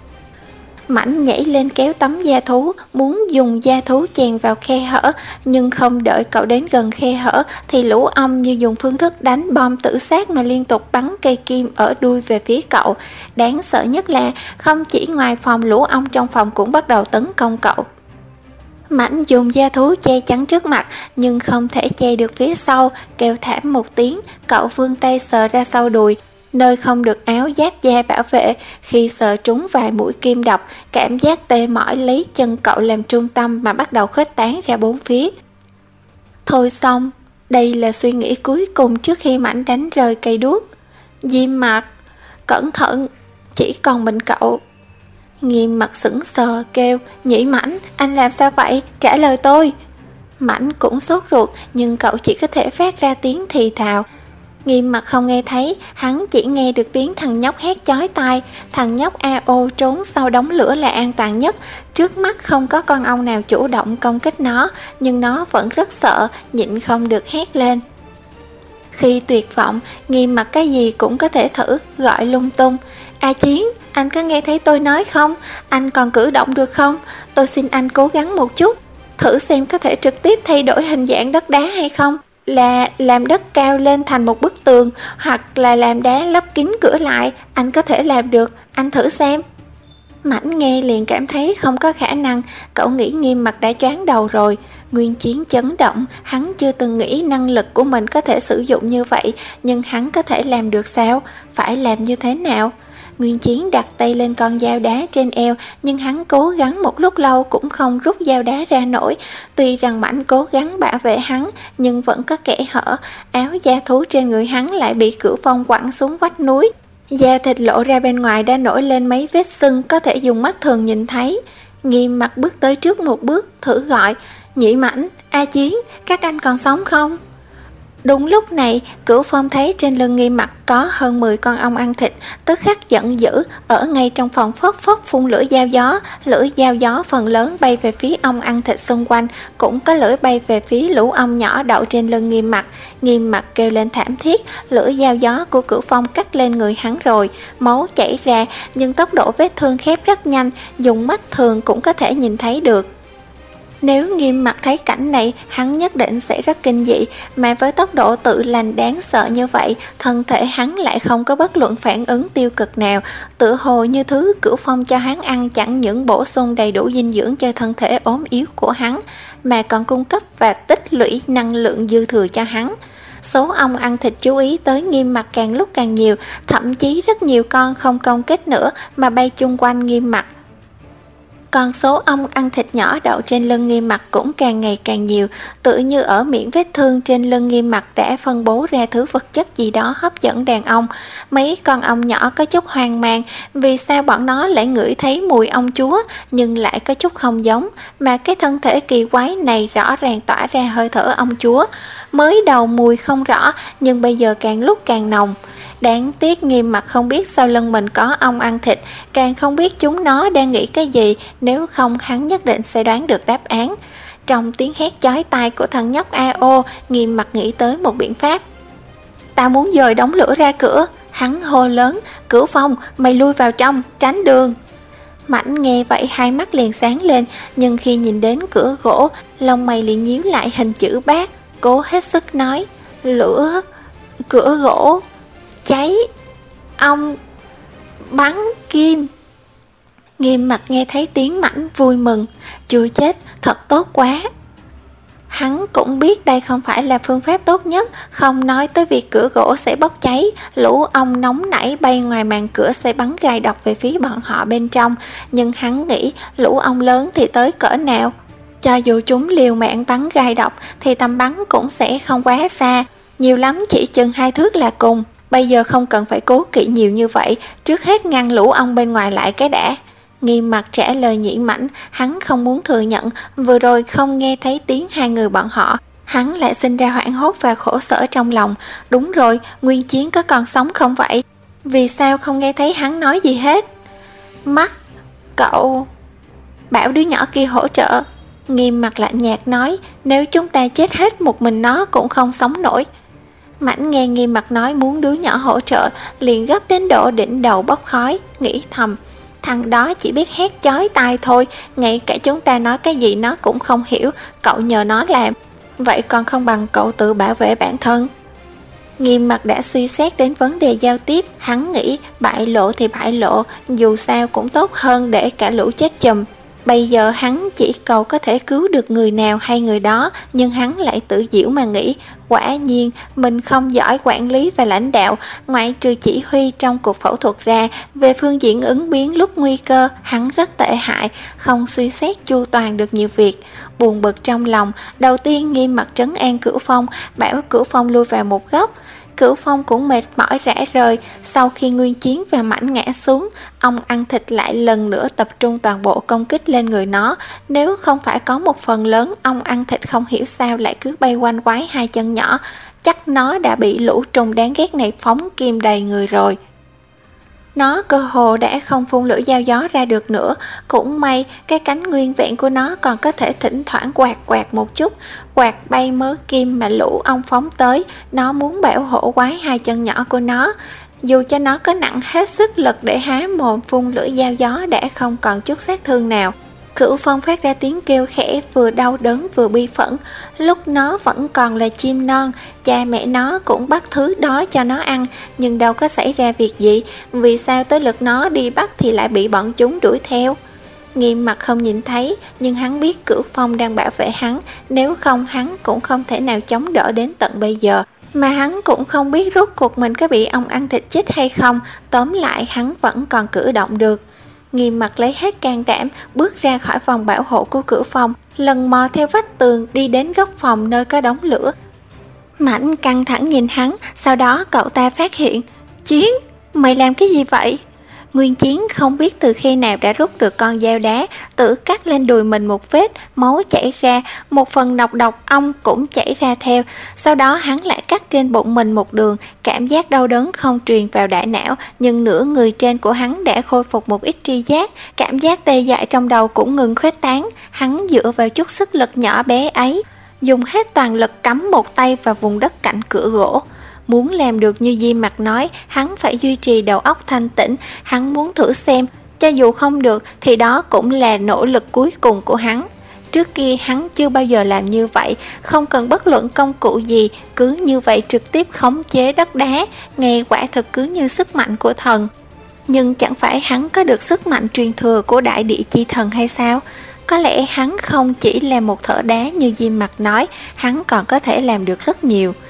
Mãnh nhảy lên kéo tấm da thú, muốn dùng da thú chèn vào khe hở, nhưng không đợi cậu đến gần khe hở thì lũ ong như dùng phương thức đánh bom tự sát mà liên tục bắn cây kim ở đuôi về phía cậu. Đáng sợ nhất là không chỉ ngoài phòng, lũ ong trong phòng cũng bắt đầu tấn công cậu. Mãnh dùng da thú che chắn trước mặt nhưng không thể che được phía sau, kêu thảm một tiếng, cậu vươn tay sờ ra sau đùi, nơi không được áo giáp da bảo vệ. Khi sờ trúng vài mũi kim độc, cảm giác tê mỏi lấy chân cậu làm trung tâm mà bắt đầu khuếch tán ra bốn phía. Thôi xong, đây là suy nghĩ cuối cùng trước khi Mãnh đánh rơi cây đuốc. Diêm Mặt, cẩn thận, chỉ còn mình cậu. Nghiêm mặt sững sờ kêu, Nhĩ Mãnh, anh làm sao vậy? Trả lời tôi. Mãnh cũng sốt ruột nhưng cậu chỉ có thể phát ra tiếng thì thào. Nghiêm mặt không nghe thấy, hắn chỉ nghe được tiếng thằng nhóc hét chói tai. Thằng nhóc a ô trốn sau đống lửa là an toàn nhất. Trước mắt không có con ong nào chủ động công kích nó, nhưng nó vẫn rất sợ, nhịn không được hét lên. Khi tuyệt vọng, Nghiêm mặt cái gì cũng có thể thử, gọi lung tung. A Chiến, anh có nghe thấy tôi nói không? Anh còn cử động được không? Tôi xin anh cố gắng một chút, thử xem có thể trực tiếp thay đổi hình dạng đất đá hay không. Là làm đất cao lên thành một bức tường, hoặc là làm đá lấp kín cửa lại. Anh có thể làm được, anh thử xem. Mãnh nghe liền cảm thấy không có khả năng. Cậu nghĩ Nghiêm mặt đã choáng đầu rồi. Nguyên Chiến chấn động, hắn chưa từng nghĩ năng lực của mình có thể sử dụng như vậy. Nhưng hắn có thể làm được sao? Phải làm như thế nào? Nguyên Chiến đặt tay lên con dao đá trên eo, nhưng hắn cố gắng một lúc lâu cũng không rút dao đá ra nổi. Tuy rằng Mãnh cố gắng bảo vệ hắn, nhưng vẫn có kẽ hở. Áo da thú trên người hắn lại bị Cửu Phong quẳng xuống vách núi. Da thịt lộ ra bên ngoài đã nổi lên mấy vết sưng có thể dùng mắt thường nhìn thấy. Nghiêm mặt bước tới trước một bước, thử gọi, Nhĩ Mãnh, A Chiến, các anh còn sống không? Đúng lúc này, Cửu Phong thấy trên lưng Nghiêm mặt có hơn mười con ong ăn thịt, tức khắc giận dữ, ở ngay trong phòng phốc phốc phun lửa dao gió. Lửa dao gió phần lớn bay về phía ong ăn thịt xung quanh, cũng có lửa bay về phía lũ ong nhỏ đậu trên lưng Nghiêm mặt. Nghiêm mặt kêu lên thảm thiết, lửa dao gió của Cửu Phong cắt lên người hắn rồi, máu chảy ra, nhưng tốc độ vết thương khép rất nhanh, dùng mắt thường cũng có thể nhìn thấy được. Nếu Nghiêm mặt thấy cảnh này, hắn nhất định sẽ rất kinh dị, mà với tốc độ tự lành đáng sợ như vậy, thân thể hắn lại không có bất luận phản ứng tiêu cực nào, tựa hồ như thứ Cửu Phong cho hắn ăn chẳng những bổ sung đầy đủ dinh dưỡng cho thân thể ốm yếu của hắn, mà còn cung cấp và tích lũy năng lượng dư thừa cho hắn. Số ong ăn thịt chú ý tới Nghiêm mặt càng lúc càng nhiều, thậm chí rất nhiều con không công kích nữa mà bay chung quanh Nghiêm mặt. Con số ong ăn thịt nhỏ đậu trên lưng Nghiêm Mặc cũng càng ngày càng nhiều, tự như ở miệng vết thương trên lưng Nghiêm Mặc đã phân bố ra thứ vật chất gì đó hấp dẫn đàn ong. Mấy con ong nhỏ có chút hoang mang, vì sao bọn nó lại ngửi thấy mùi ong chúa nhưng lại có chút không giống, mà cái thân thể kỳ quái này rõ ràng tỏa ra hơi thở ong chúa. Mới đầu mùi không rõ, nhưng bây giờ càng lúc càng nồng. Đáng tiếc Nghiêm Mặc không biết sau lưng mình có ong ăn thịt, càng không biết chúng nó đang nghĩ cái gì, nếu không hắn nhất định sẽ đoán được đáp án. Trong tiếng hét chói tai của thằng nhóc a ô, Nghiêm Mặc nghĩ tới một biện pháp. Ta muốn dời đống lửa ra cửa, hắn hô lớn, Cửu Phong, mày lui vào trong, tránh đường. Mãnh nghe vậy hai mắt liền sáng lên, nhưng khi nhìn đến cửa gỗ, lông mày liền nhíu lại hình chữ bát, cố hết sức nói, lửa, cửa gỗ, cháy, ong, bắn kim. Nghiêm Mặc nghe thấy tiếng Mãnh vui mừng, chưa chết, thật tốt quá. Hắn cũng biết đây không phải là phương pháp tốt nhất, không nói tới việc cửa gỗ sẽ bốc cháy, lũ ong nóng nảy bay ngoài màn cửa sẽ bắn gai độc về phía bọn họ bên trong, nhưng hắn nghĩ lũ ong lớn thì tới cỡ nào. Cho dù chúng liều mạng bắn gai độc thì tầm bắn cũng sẽ không quá xa, nhiều lắm chỉ chừng hai thước là cùng. Bây giờ không cần phải cố kỵ nhiều như vậy, trước hết ngăn lũ ong bên ngoài lại cái đã. Nghiêm Mặc trả lời Nhĩ Mãnh, hắn không muốn thừa nhận vừa rồi không nghe thấy tiếng hai người bọn họ. Hắn lại sinh ra hoảng hốt và khổ sở trong lòng. Đúng rồi, Nguyên Chiến có còn sống không vậy? Vì sao không nghe thấy hắn nói gì hết? Mắt, cậu bảo đứa nhỏ kia hỗ trợ. Nghiêm Mặc lạnh nhạt nói, nếu chúng ta chết hết một mình nó cũng không sống nổi. Mãnh nghe Nghiêm Mặc nói muốn đứa nhỏ hỗ trợ, liền gấp đến độ đỉnh đầu bốc khói, nghĩ thầm, thằng đó chỉ biết hét chói tai thôi, ngay cả chúng ta nói cái gì nó cũng không hiểu, cậu nhờ nó làm, vậy còn không bằng cậu tự bảo vệ bản thân. Nghiêm Mặc đã suy xét đến vấn đề giao tiếp, hắn nghĩ bại lộ thì bại lộ, dù sao cũng tốt hơn để cả lũ chết chùm. Bây giờ hắn chỉ cầu có thể cứu được người nào hay người đó, nhưng hắn lại tự giễu mà nghĩ, quả nhiên mình không giỏi quản lý và lãnh đạo, ngoại trừ chỉ huy trong cuộc phẫu thuật ra, về phương diện ứng biến lúc nguy cơ, hắn rất tệ hại, không suy xét chu toàn được nhiều việc. Buồn bực trong lòng, đầu tiên Nghiêm Mặc trấn an Cửu Phong, bảo Cửu Phong lui vào một góc. Cửu Phong cũng mệt mỏi rã rời, sau khi Nguyên Chiến và Mãnh ngã xuống, ong ăn thịt lại lần nữa tập trung toàn bộ công kích lên người nó. Nếu không phải có một phần lớn ong ăn thịt không hiểu sao lại cứ bay quanh quái hai chân nhỏ, chắc nó đã bị lũ trùng đáng ghét này phóng kim đầy người rồi. Nó cơ hồ đã không phun lửa dao gió ra được nữa, cũng may cái cánh nguyên vẹn của nó còn có thể thỉnh thoảng quạt quạt một chút, quạt bay mớ kim mà lũ ong phóng tới. Nó muốn bảo hộ quái hai chân nhỏ của nó, dù cho nó có nặng hết sức lực để há mồm phun lửa dao gió đã không còn chút sát thương nào. Cửu Phong phát ra tiếng kêu khẽ, vừa đau đớn vừa bi phẫn. Lúc nó vẫn còn là chim non, cha mẹ nó cũng bắt thứ đó cho nó ăn, nhưng đâu có xảy ra việc gì, vì sao tới lượt nó đi bắt thì lại bị bọn chúng đuổi theo. Nghiêm Mặc không nhìn thấy, nhưng hắn biết Cửu Phong đang bảo vệ hắn, nếu không hắn cũng không thể nào chống đỡ đến tận bây giờ. Mà hắn cũng không biết rốt cuộc mình có bị ong ăn thịt chết hay không, tóm lại hắn vẫn còn cử động được. Nghiêm Mặc lấy hết can đảm, bước ra khỏi vòng bảo hộ của Cửu Phong, lần mò theo vách tường đi đến góc phòng nơi có đống lửa. Mãnh căng thẳng nhìn hắn, sau đó cậu ta phát hiện, Chiến, mày làm cái gì vậy? Nguyên Chiến không biết từ khi nào đã rút được con dao đá, tự cắt lên đùi mình một vết, máu chảy ra, một phần nọc độc ong cũng chảy ra theo. Sau đó hắn lại cắt trên bụng mình một đường, cảm giác đau đớn không truyền vào đại não, nhưng nửa người trên của hắn đã khôi phục một ít tri giác, cảm giác tê dại trong đầu cũng ngừng khuếch tán. Hắn dựa vào chút sức lực nhỏ bé ấy, dùng hết toàn lực cắm một tay vào vùng đất cạnh cửa gỗ. Muốn làm được như Diêm Mặc nói, hắn phải duy trì đầu óc thanh tĩnh. Hắn muốn thử xem, cho dù không được thì đó cũng là nỗ lực cuối cùng của hắn. Trước kia hắn chưa bao giờ làm như vậy, không cần bất luận công cụ gì, cứ như vậy trực tiếp khống chế đất đá, nghe quả thực cứ như sức mạnh của thần. Nhưng chẳng phải hắn có được sức mạnh truyền thừa của đại địa chi thần hay sao? Có lẽ hắn không chỉ là một thợ đá như Diêm Mặc nói, hắn còn có thể làm được rất nhiều.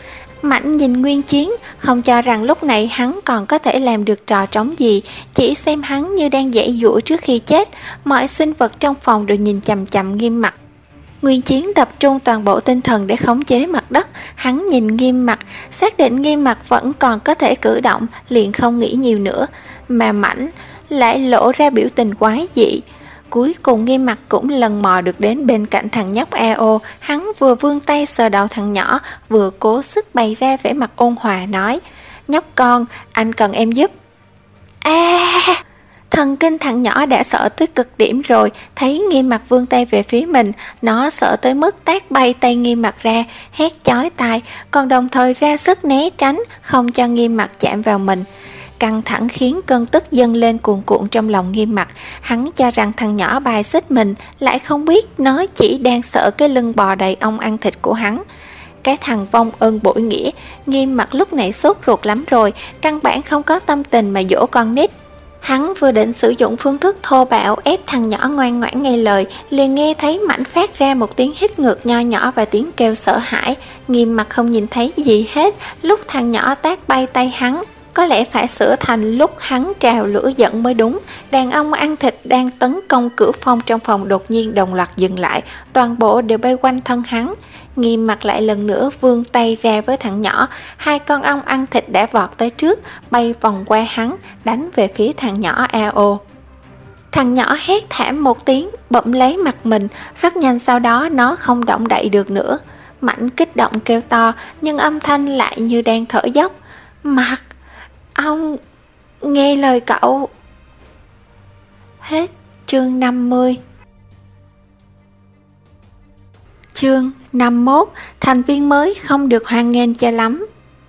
Mạnh nhìn Nguyên Chiến, không cho rằng lúc này hắn còn có thể làm được trò trống gì, chỉ xem hắn như đang giãy giụa trước khi chết. Mọi sinh vật trong phòng đều nhìn chằm chằm Nghiêm Mặc. Nguyên Chiến tập trung toàn bộ tinh thần để khống chế mặt đất. Hắn nhìn Nghiêm Mặc, xác định Nghiêm Mặc vẫn còn có thể cử động, liền không nghĩ nhiều nữa. Mà Mãnh lại lộ ra biểu tình quái dị. Cuối cùng Nghiêm Mặc cũng lần mò được đến bên cạnh thằng nhóc a o. Hắn vừa vươn tay sờ đầu thằng nhỏ, vừa cố sức bày ra vẻ mặt ôn hòa nói: nhóc con, anh cần em giúp. A à, thần kinh thằng nhỏ đã sợ tới cực điểm rồi. Thấy Nghiêm Mặc vươn tay về phía mình, nó sợ tới mức tát bay tay Nghiêm Mặc ra, hét chói tai, còn đồng thời ra sức né tránh, không cho Nghiêm Mặc chạm vào mình. Căng thẳng khiến cơn tức dâng lên cuồn cuộn trong lòng Nghiêm Mặc. Hắn cho rằng thằng nhỏ bài xích mình, lại không biết nó chỉ đang sợ cái lưng bò đầy ong ăn thịt của hắn. Cái thằng vong ơn bội nghĩa. Nghiêm Mặc lúc này sốt ruột lắm rồi, căn bản không có tâm tình mà dỗ con nít. Hắn vừa định sử dụng phương thức thô bạo ép thằng nhỏ ngoan ngoãn nghe lời, liền nghe thấy Mãnh phát ra một tiếng hít ngược nho nhỏ và tiếng kêu sợ hãi. Nghiêm Mặc không nhìn thấy gì hết. Lúc thằng nhỏ tát bay tay hắn, có lẽ phải sửa thành lúc hắn trào lửa giận mới đúng. Đàn ông ăn thịt đang tấn công cửa phòng trong phòng đột nhiên đồng loạt dừng lại, toàn bộ đều bay quanh thân hắn. Nghiêm Mặc lại lần nữa vươn tay ra với thằng nhỏ. Hai con ong ăn thịt đã vọt tới trước, bay vòng qua hắn, đánh về phía thằng nhỏ a o. Thằng nhỏ hét thảm một tiếng, bậm lấy mặt mình. Rất nhanh sau đó nó không động đậy được nữa. Mãnh kích động kêu to, nhưng âm thanh lại như đang thở dốc. Mặc, ông nghe lời cậu. Hết chương năm mươi. Chương năm mươi mốt. Thành viên mới không được hoan nghênh cho lắm.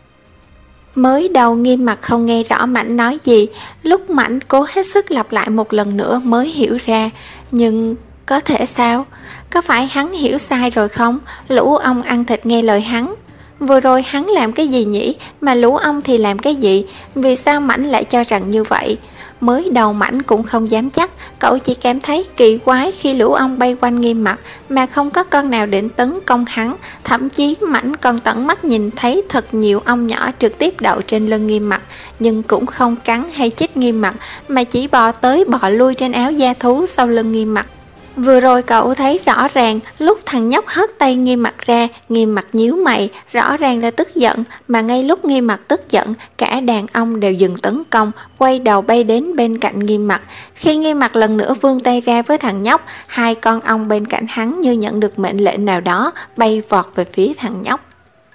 Mới đầu Nghiêm Mặc không nghe rõ Mãnh nói gì. Lúc Mãnh cố hết sức lặp lại một lần nữa mới hiểu ra. Nhưng có thể sao? Có phải hắn hiểu sai rồi không? Lũ ong ăn thịt nghe lời hắn. Vừa rồi hắn làm cái gì nhỉ? Mà lũ ong thì làm cái gì? Vì sao Mãnh lại cho rằng như vậy? Mới đầu Mãnh cũng không dám chắc. Cậu chỉ cảm thấy kỳ quái khi lũ ong bay quanh Nghiêm Mặc mà không có con nào định tấn công hắn. Thậm chí Mãnh còn tận mắt nhìn thấy thật nhiều ong nhỏ trực tiếp đậu trên lưng Nghiêm Mặc, nhưng cũng không cắn hay chích Nghiêm Mặc, mà chỉ bò tới bò lui trên áo da thú sau lưng Nghiêm Mặc. Vừa rồi cậu thấy rõ ràng lúc thằng nhóc hất tay Nghiêm Mặc ra, Nghiêm Mặc nhíu mày, rõ ràng là tức giận, mà ngay lúc Nghiêm Mặc tức giận, cả đàn ong đều dừng tấn công, quay đầu bay đến bên cạnh Nghiêm Mặc. Khi Nghiêm Mặc lần nữa vươn tay ra với thằng nhóc, hai con ong bên cạnh hắn như nhận được mệnh lệnh nào đó, bay vọt về phía thằng nhóc.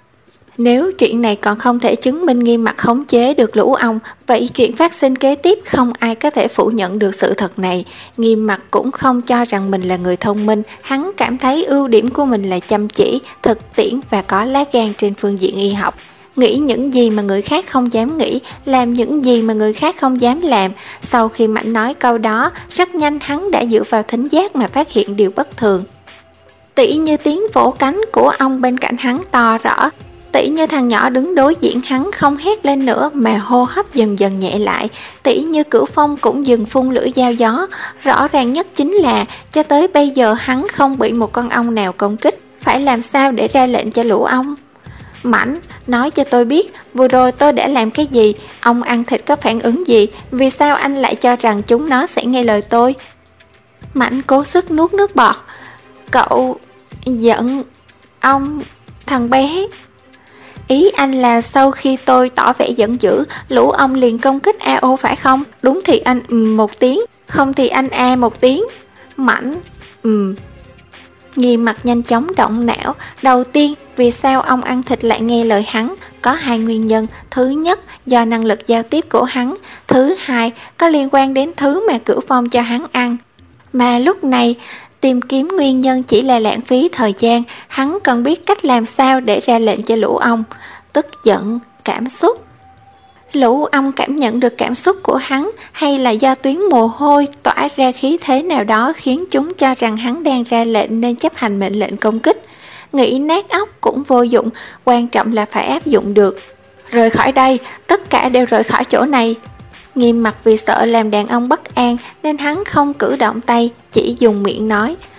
Nếu chuyện này còn không thể chứng minh Nghiêm Mặc khống chế được lũ ong, vậy chuyện phát sinh kế tiếp không ai có thể phủ nhận được sự thật này. Nghiêm Mặc cũng không cho rằng mình là người thông minh, hắn cảm thấy ưu điểm của mình là chăm chỉ, thực tiễn và có lá gan trên phương diện y học. Nghĩ những gì mà người khác không dám nghĩ, làm những gì mà người khác không dám làm. Sau khi Mãnh nói câu đó, rất nhanh hắn đã dựa vào thính giác mà phát hiện điều bất thường. Tỉ như tiếng vỗ cánh của ong bên cạnh hắn to rõ, tỉ như thằng nhỏ đứng đối diện hắn không hét lên nữa mà hô hấp dần dần nhẹ lại, tỉ như Cửu Phong cũng dừng phun lưỡi dao gió. Rõ ràng nhất chính là cho tới bây giờ hắn không bị một con ong nào công kích. Phải làm sao để ra lệnh cho lũ ong? Mãnh, nói cho tôi biết vừa rồi tôi đã làm cái gì? Ong ăn thịt có phản ứng gì? Vì sao anh lại cho rằng chúng nó sẽ nghe lời tôi? Mãnh cố sức nuốt nước bọt. Cậu giận ong, thằng bé. Ý anh là sau khi tôi tỏ vẻ giận dữ, lũ ong liền công kích a o phải không? Đúng thì anh ừm một tiếng, không thì anh a một tiếng. Mãnh, ừm. Nghiêm Mặc nhanh chóng động não. Đầu tiên, vì sao ong ăn thịt lại nghe lời hắn? Có hai nguyên nhân. Thứ nhất, do năng lực giao tiếp của hắn. Thứ hai, có liên quan đến thứ mà Cửu Phong cho hắn ăn. Mà lúc này, tìm kiếm nguyên nhân chỉ là lãng phí thời gian. Hắn cần biết cách làm sao để ra lệnh cho lũ ong. Tức giận, cảm xúc. Lũ ong cảm nhận được cảm xúc của hắn, hay là do tuyến mồ hôi tỏa ra khí thế nào đó khiến chúng cho rằng hắn đang ra lệnh nên chấp hành mệnh lệnh công kích. Nghĩ nát óc cũng vô dụng, quan trọng là phải áp dụng được. Rời khỏi đây, tất cả đều rời khỏi chỗ này. Nghiêm Mặc vì sợ làm đàn ông bất an nên hắn không cử động tay, chỉ dùng miệng nói.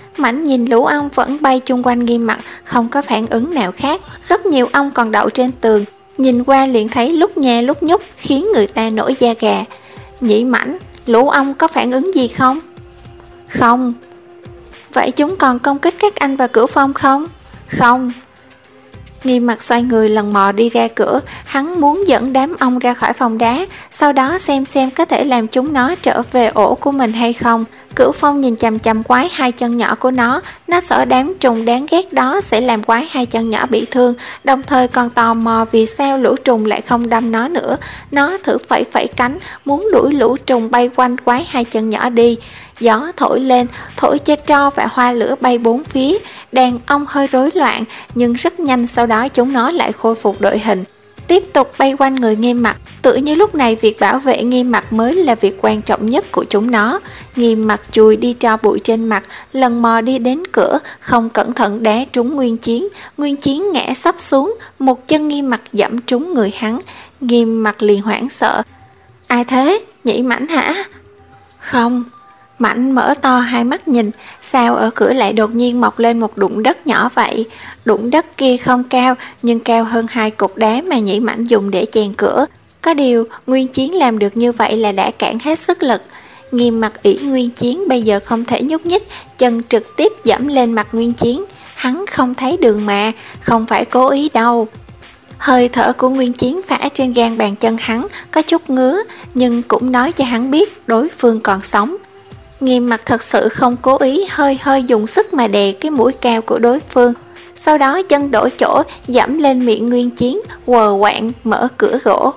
Mảnh nhìn lũ ong vẫn bay chung quanh Nghiêm Mặc, không có phản ứng nào khác. Rất nhiều ong còn đậu trên tường, nhìn qua liền thấy lúc nha lúc nhúc, khiến người ta nổi da gà. Nhĩ Mảnh, lũ ong có phản ứng gì không? Không. Vậy chúng còn công kích các anh và Cửu Phong không? Không. Nghiêm Mặc xoay người lần mò đi ra cửa, hắn muốn dẫn đám ong ra khỏi phòng đá, sau đó xem xem có thể làm chúng nó trở về ổ của mình hay không. Cửu Phong nhìn chằm chằm quái hai chân nhỏ của nó, nó sợ đám trùng đáng ghét đó sẽ làm quái hai chân nhỏ bị thương, đồng thời còn tò mò vì sao lũ trùng lại không đâm nó nữa. Nó thử phẩy phẩy cánh, muốn đuổi lũ trùng bay quanh quái hai chân nhỏ đi. Gió thổi lên, thổi cho tro và hoa lửa bay bốn phía, đàn ong hơi rối loạn, nhưng rất nhanh sau đó chúng nó lại khôi phục đội hình, tiếp tục bay quanh người Nghiêm Mặc, tự như lúc này việc bảo vệ Nghiêm Mặc mới là việc quan trọng nhất của chúng nó. Nghiêm Mặc chùi đi tro bụi trên mặt, lần mò đi đến cửa, không cẩn thận đá trúng Nguyên Chiến. Nguyên Chiến ngã sấp xuống, một chân Nghiêm Mặc dẫm trúng người hắn. Nghiêm Mặc liền hoảng sợ. Ai thế? Nhĩ Mảnh hả? Không. Mảnh mở to hai mắt nhìn, sao ở cửa lại đột nhiên mọc lên một đụng đất nhỏ vậy? Đụng đất kia không cao, nhưng cao hơn hai cục đá mà Nhĩ Mảnh dùng để chèn cửa. Có điều, Nguyên Chiến làm được như vậy là đã cản hết sức lực. Nghiêm Mặc ỷ Nguyên Chiến bây giờ không thể nhúc nhích, chân trực tiếp dẫm lên mặt Nguyên Chiến. Hắn không thấy đường mà, không phải cố ý đâu. Hơi thở của Nguyên Chiến phả trên gan bàn chân hắn, có chút ngứa, nhưng cũng nói cho hắn biết đối phương còn sống. Nghiêm Mặc thật sự không cố ý, hơi hơi dùng sức mà đè cái mũi cao của đối phương. Sau đó chân đổi chỗ, dẫm lên miệng Nguyên Chiến, quờ quạng mở cửa gỗ.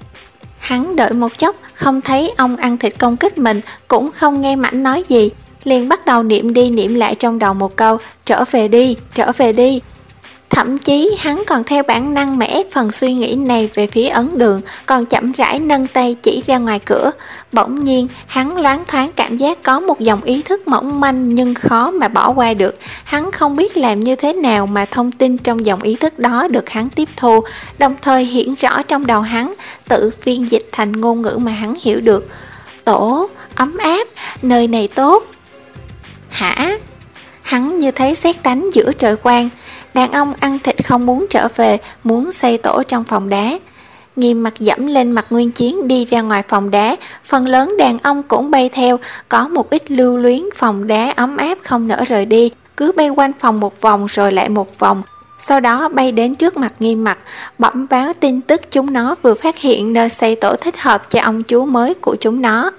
Hắn đợi một chốc, không thấy ong ăn thịt công kích mình, cũng không nghe Mảnh nói gì, liền bắt đầu niệm đi niệm lại trong đầu một câu, trở về đi, trở về đi. Thậm chí hắn còn theo bản năng mà ép phần suy nghĩ này về phía ấn đường, còn chậm rãi nâng tay chỉ ra ngoài cửa. Bỗng nhiên, hắn loáng thoáng cảm giác có một dòng ý thức mỏng manh nhưng khó mà bỏ qua được. Hắn không biết làm như thế nào mà thông tin trong dòng ý thức đó được hắn tiếp thu, đồng thời hiện rõ trong đầu hắn, tự phiên dịch thành ngôn ngữ mà hắn hiểu được. Tổ, ấm áp, nơi này tốt. Hả? Hắn như thấy sét đánh giữa trời quang. Đàn ông ăn thịt không muốn trở về, muốn xây tổ trong phòng đá. Nghiêm Mặc dẫm lên mặt Nguyên Chiến đi ra ngoài phòng đá, phần lớn đàn ông cũng bay theo, có một ít lưu luyến phòng đá ấm áp không nỡ rời đi, cứ bay quanh phòng một vòng rồi lại một vòng. Sau đó bay đến trước mặt Nghiêm Mặc, bẩm báo tin tức chúng nó vừa phát hiện nơi xây tổ thích hợp cho ông chú mới của chúng nó.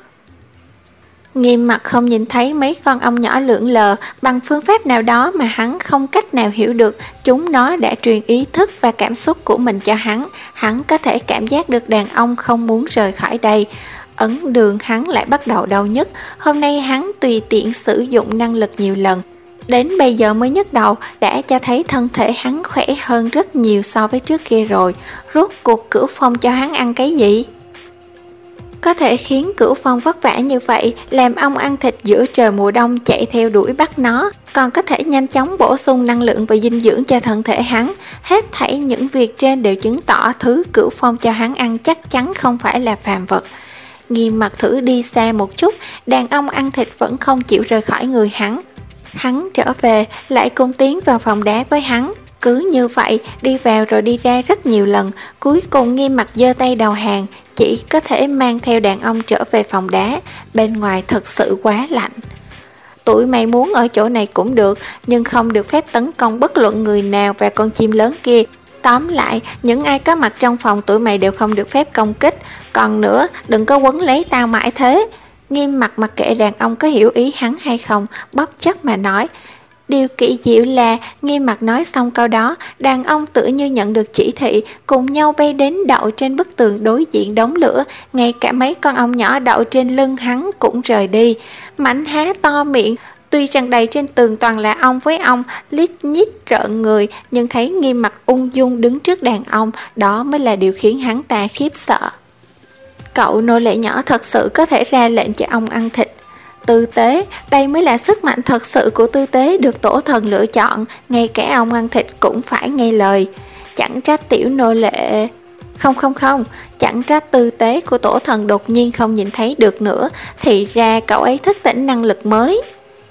Nghiêm Mặc không nhìn thấy mấy con ong nhỏ lượn lờ, bằng phương pháp nào đó mà hắn không cách nào hiểu được, chúng nó đã truyền ý thức và cảm xúc của mình cho hắn. Hắn có thể cảm giác được đàn ông không muốn rời khỏi đây. Ấn đường hắn lại bắt đầu đau nhức. Hôm nay hắn tùy tiện sử dụng năng lực nhiều lần, đến bây giờ mới nhức đầu, đã cho thấy thân thể hắn khỏe hơn rất nhiều so với trước kia rồi. Rốt cuộc Cửu Phong cho hắn ăn cái gì? Có thể khiến Cửu Phong vất vả như vậy, làm ong ăn thịt giữa trời mùa đông chạy theo đuổi bắt nó, còn có thể nhanh chóng bổ sung năng lượng và dinh dưỡng cho thân thể hắn. Hết thảy những việc trên đều chứng tỏ thứ Cửu Phong cho hắn ăn chắc chắn không phải là phàm vật. Nghiêm Mặc thử đi xa một chút, đàn ong ăn thịt vẫn không chịu rời khỏi người hắn. Hắn trở về, lại cùng tiến vào phòng đá với hắn. Cứ như vậy, đi vào rồi đi ra rất nhiều lần, cuối cùng Nghiêm Mặc giơ tay đầu hàng, chỉ có thể mang theo đàn ông trở về phòng đá. Bên ngoài thật sự quá lạnh. Tụi mày muốn ở chỗ này cũng được, nhưng không được phép tấn công bất luận người nào và con chim lớn kia. Tóm lại, những ai có mặt trong phòng tụi mày đều không được phép công kích. Còn nữa, đừng có quấn lấy tao mãi thế. Nghiêm Mặc mặc kệ đàn ông có hiểu ý hắn hay không, bóp chất mà nói. Điều kỳ diệu là Nghiêm Mặc nói xong câu đó, đàn ông tự như nhận được chỉ thị, cùng nhau bay đến đậu trên bức tường đối diện đống lửa. Ngay cả mấy con ong nhỏ đậu trên lưng hắn cũng rời đi. Mảnh há to miệng, tuy rằng đầy trên tường toàn là ong với ong, lít nhít rợn người, nhưng thấy Nghiêm Mặc ung dung đứng trước đàn ong, đó mới là điều khiến hắn ta khiếp sợ. Cậu nô lệ nhỏ thật sự có thể ra lệnh cho ong ăn thịt. Tư tế, đây mới là sức mạnh thật sự của tư tế được tổ thần lựa chọn, ngay cả ong ăn thịt cũng phải nghe lời. Chẳng trách tiểu nô lệ... Không không không, chẳng trách tư tế của tổ thần đột nhiên không nhìn thấy được nữa, thì ra cậu ấy thức tỉnh năng lực mới.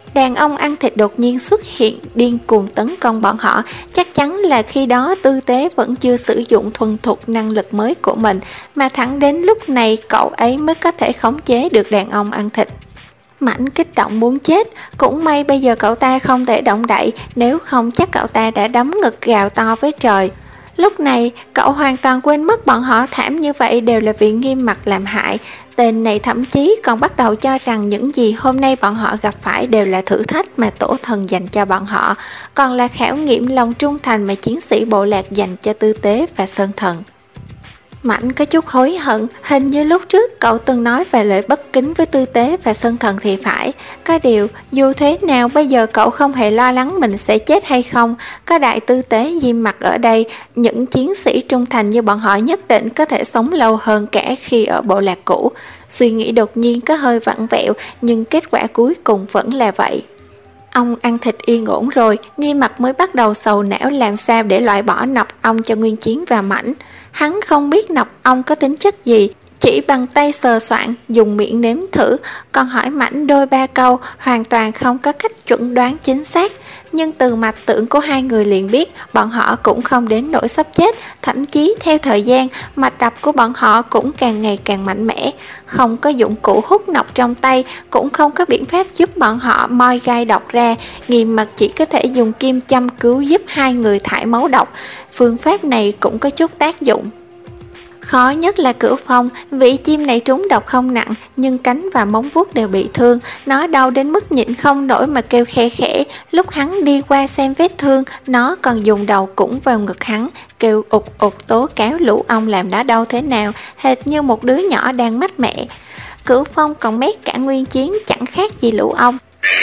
Đàn ông ăn thịt đột nhiên xuất hiện điên cuồng tấn công bọn họ, chắc chắn là khi đó Tư Tế vẫn chưa sử dụng thuần thục năng lực mới của mình, mà thẳng đến lúc này cậu ấy mới có thể khống chế được đàn ông ăn thịt. Mãnh kích động muốn chết, cũng may bây giờ cậu ta không thể động đậy, nếu không chắc cậu ta đã đấm ngực gào to với trời. Lúc này, cậu hoàn toàn quên mất bọn họ thảm như vậy đều là vì Nghiêm Mặc làm hại. Tên này thậm chí còn bắt đầu cho rằng những gì hôm nay bọn họ gặp phải đều là thử thách mà tổ thần dành cho bọn họ, còn là khảo nghiệm lòng trung thành mà chiến sĩ bộ lạc dành cho Tư Tế và Sơn Thần. Mãnh có chút hối hận, hình như lúc trước cậu từng nói vài lời bất kính với Tư Tế và Sơn Thần thì phải. Có điều, dù thế nào bây giờ cậu không hề lo lắng mình sẽ chết hay không. Có Đại Tư Tế Diêm Mặc ở đây, những chiến sĩ trung thành như bọn họ nhất định có thể sống lâu hơn cả khi ở bộ lạc cũ. Suy nghĩ đột nhiên có hơi vặn vẹo, nhưng kết quả cuối cùng vẫn là vậy. Ông ăn thịt yên ổn rồi, Nghiêm Mặc mới bắt đầu sầu não làm sao để loại bỏ nọc ong cho Nguyên Chiến và Mãnh. Hắn không biết nọc ong có tính chất gì, chỉ bằng tay sờ soạn, dùng miệng nếm thử, còn hỏi Mãnh đôi ba câu, hoàn toàn không có cách chuẩn đoán chính xác. Nhưng từ mạch tượng của hai người liền biết bọn họ cũng không đến nỗi sắp chết, thậm chí theo thời gian, mạch đập của bọn họ cũng càng ngày càng mạnh mẽ. Không có dụng cụ hút nọc trong tay, cũng không có biện pháp giúp bọn họ moi gai độc ra, Nghiêm Mặc chỉ có thể dùng kim châm cứu giúp hai người thải máu độc. Phương pháp này cũng có chút tác dụng. Khó nhất là Cửu Phong, vị chim này trúng độc không nặng, nhưng cánh và móng vuốt đều bị thương, nó đau đến mức nhịn không nổi mà kêu khe khẽ. Lúc hắn đi qua xem vết thương, nó còn dùng đầu cũng vào ngực hắn, kêu ụt ụt tố cáo lũ ong làm nó đau thế nào, hệt như một đứa nhỏ đang mách mẹ. Cửu Phong còn mét cả Nguyên Chiến chẳng khác gì lũ ong.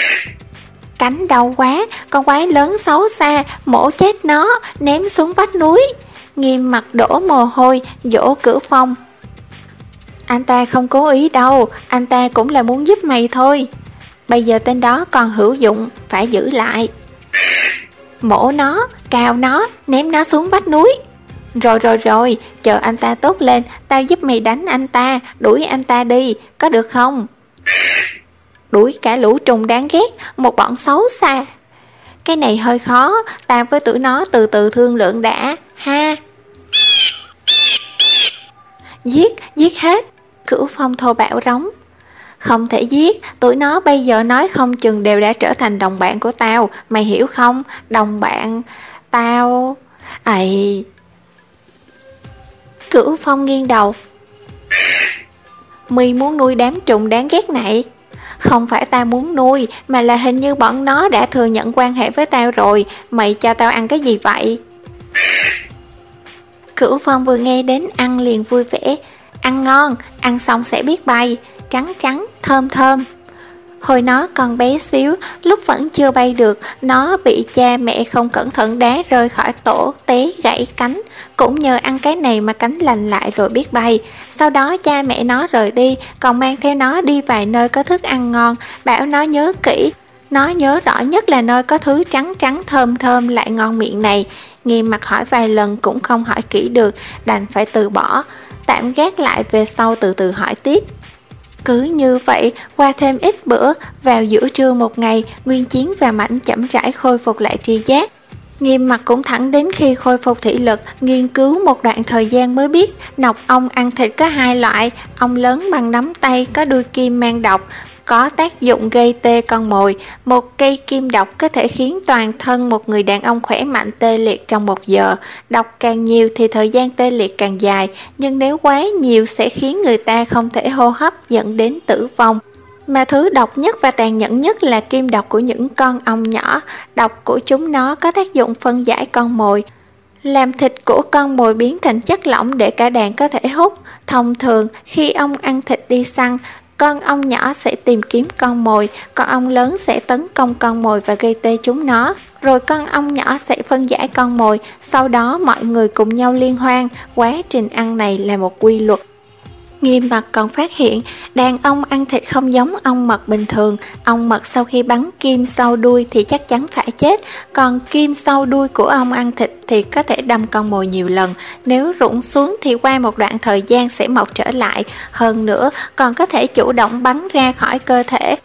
Cánh đau quá, con quái lớn xấu xa, mổ chết nó, ném xuống vách núi. Nghiêm Mặc đổ mồ hôi, dỗ Cửu Phong. Anh ta không cố ý đâu, anh ta cũng là muốn giúp mày thôi. Bây giờ tên đó còn hữu dụng, phải giữ lại. Mổ nó, cào nó, ném nó xuống vách núi. Rồi rồi rồi, chờ anh ta tốt lên, tao giúp mày đánh anh ta, đuổi anh ta đi, có được không? Đuổi cả lũ trùng đáng ghét, một bọn xấu xa. Cái này hơi khó, tao với tụi nó từ từ thương lượng đã, ha. Giết, giết hết, Cửu Phong thô bạo rống. Không thể giết, tụi nó bây giờ nói không chừng đều đã trở thành đồng bạn của tao, mày hiểu không? Đồng bạn, tao... Ây... Cửu Phong nghiêng đầu. Mày muốn nuôi đám trùng đáng ghét này? Không phải tao muốn nuôi, mà là hình như bọn nó đã thừa nhận quan hệ với tao rồi, mày cho tao ăn cái gì vậy? Cửu Phong vừa nghe đến ăn liền vui vẻ. Ăn ngon, ăn xong sẽ biết bay, trắng trắng, thơm thơm. Hồi nó còn bé xíu, lúc vẫn chưa bay được, nó bị cha mẹ không cẩn thận đá rơi khỏi tổ, té gãy cánh. Cũng nhờ ăn cái này mà cánh lành lại rồi biết bay. Sau đó cha mẹ nó rời đi, còn mang theo nó đi vài nơi có thức ăn ngon, bảo nó nhớ kỹ. Nó nhớ rõ nhất là nơi có thứ trắng trắng thơm thơm lại ngon miệng này. Nghiêm Mặc hỏi vài lần cũng không hỏi kỹ được, đành phải từ bỏ, tạm gác lại về sau từ từ hỏi tiếp. Cứ như vậy, qua thêm ít bữa, vào giữa trưa một ngày, Nguyên Chiến và Mãnh chậm rãi khôi phục lại tri giác. Nghiêm Mặc cũng thẳng đến khi khôi phục thị lực, nghiên cứu một đoạn thời gian mới biết nọc ong ăn thịt có hai loại, ong lớn bằng nắm tay có đuôi kim mang độc, có tác dụng gây tê con mồi. Một cây kim độc có thể khiến toàn thân một người đàn ông khỏe mạnh tê liệt trong một giờ. Độc càng nhiều thì thời gian tê liệt càng dài, nhưng nếu quá nhiều sẽ khiến người ta không thể hô hấp dẫn đến tử vong. Mà thứ độc nhất và tàn nhẫn nhất là kim độc của những con ong nhỏ. Độc của chúng nó có tác dụng phân giải con mồi, làm thịt của con mồi biến thành chất lỏng để cả đàn có thể hút. Thông thường, khi ong ăn thịt đi săn, con ong nhỏ sẽ tìm kiếm con mồi, con ong lớn sẽ tấn công con mồi và gây tê chúng nó. Rồi con ong nhỏ sẽ phân giải con mồi, sau đó mọi người cùng nhau liên hoan. Quá trình ăn này là một quy luật. Nghiêm Mặc còn phát hiện đàn ong ăn thịt không giống ong mật bình thường. Ong mật sau khi bắn kim sau đuôi thì chắc chắn phải chết, còn kim sau đuôi của ong ăn thịt thì có thể đâm con mồi nhiều lần. Nếu rụng xuống thì qua một đoạn thời gian sẽ mọc trở lại, hơn nữa còn có thể chủ động bắn ra khỏi cơ thể.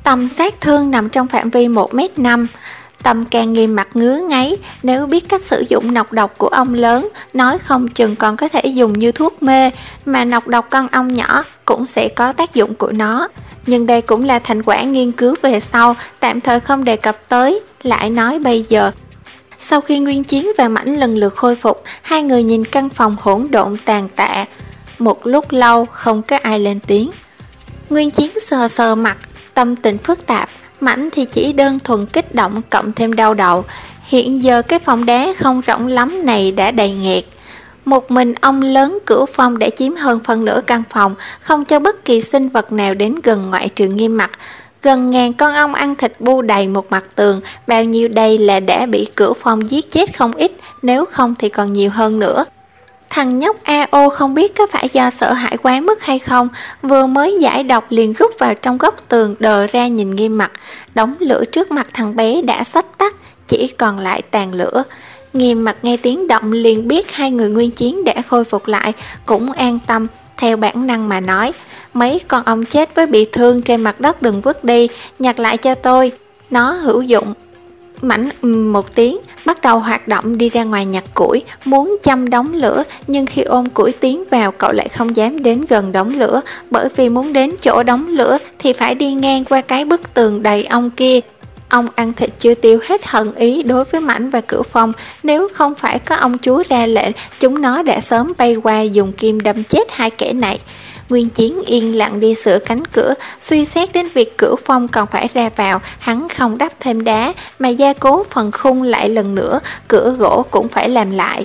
Tầm sát thương nằm trong phạm vi một mét năm. Tâm càng nghiêm mặt ngứa ngáy, nếu biết cách sử dụng nọc độc của ong lớn, nói không chừng còn có thể dùng như thuốc mê, mà nọc độc con ong nhỏ cũng sẽ có tác dụng của nó. Nhưng đây cũng là thành quả nghiên cứu về sau, tạm thời không đề cập tới, lại nói bây giờ. Sau khi Nguyên Chiến và Mãnh lần lượt khôi phục, hai người nhìn căn phòng hỗn độn tàn tạ. Một lúc lâu không có ai lên tiếng. Nguyên Chiến sờ sờ mặt, tâm tình phức tạp. Mãnh thì chỉ đơn thuần kích động cộng thêm đau đầu. Hiện giờ cái phòng đá không rộng lắm này đã đầy nghẹt. Một mình ong lớn Cửu Phong đã chiếm hơn phân nửa căn phòng, không cho bất kỳ sinh vật nào đến gần ngoại trừ Nghiêm Mặc. Gần ngàn con ong ăn thịt bu đầy một mặt tường, bao nhiêu đây là đã bị Cửu Phong giết chết không ít, nếu không thì còn nhiều hơn nữa. Thằng nhóc a o không biết có phải do sợ hãi quá mức hay không, vừa mới giải độc liền rút vào trong góc tường đờ ra nhìn Nghiêm Mặc. Đống lửa trước mặt thằng bé đã sắp tắt, chỉ còn lại tàn lửa. Nghiêm Mặc nghe tiếng động liền biết hai người Nguyên Chiến đã khôi phục lại, cũng an tâm, theo bản năng mà nói: mấy con ong chết với bị thương trên mặt đất đừng vứt đi, nhặt lại cho tôi, nó hữu dụng. Mãnh ừm một tiếng, bắt đầu hoạt động đi ra ngoài nhặt củi, muốn châm đống lửa, nhưng khi ôm củi tiến vào cậu lại không dám đến gần đống lửa, bởi vì muốn đến chỗ đống lửa thì phải đi ngang qua cái bức tường đầy ong kia. Ong ăn thịt chưa tiêu hết hận ý đối với Mãnh và Cửu Phong, nếu không phải có ông chúa ra lệnh, chúng nó đã sớm bay qua dùng kim đâm chết hai kẻ này. Nguyên Chiến yên lặng đi sửa cánh cửa, suy xét đến việc Cửu Phong còn phải ra vào, hắn không đắp thêm đá, mà gia cố phần khung lại lần nữa, cửa gỗ cũng phải làm lại.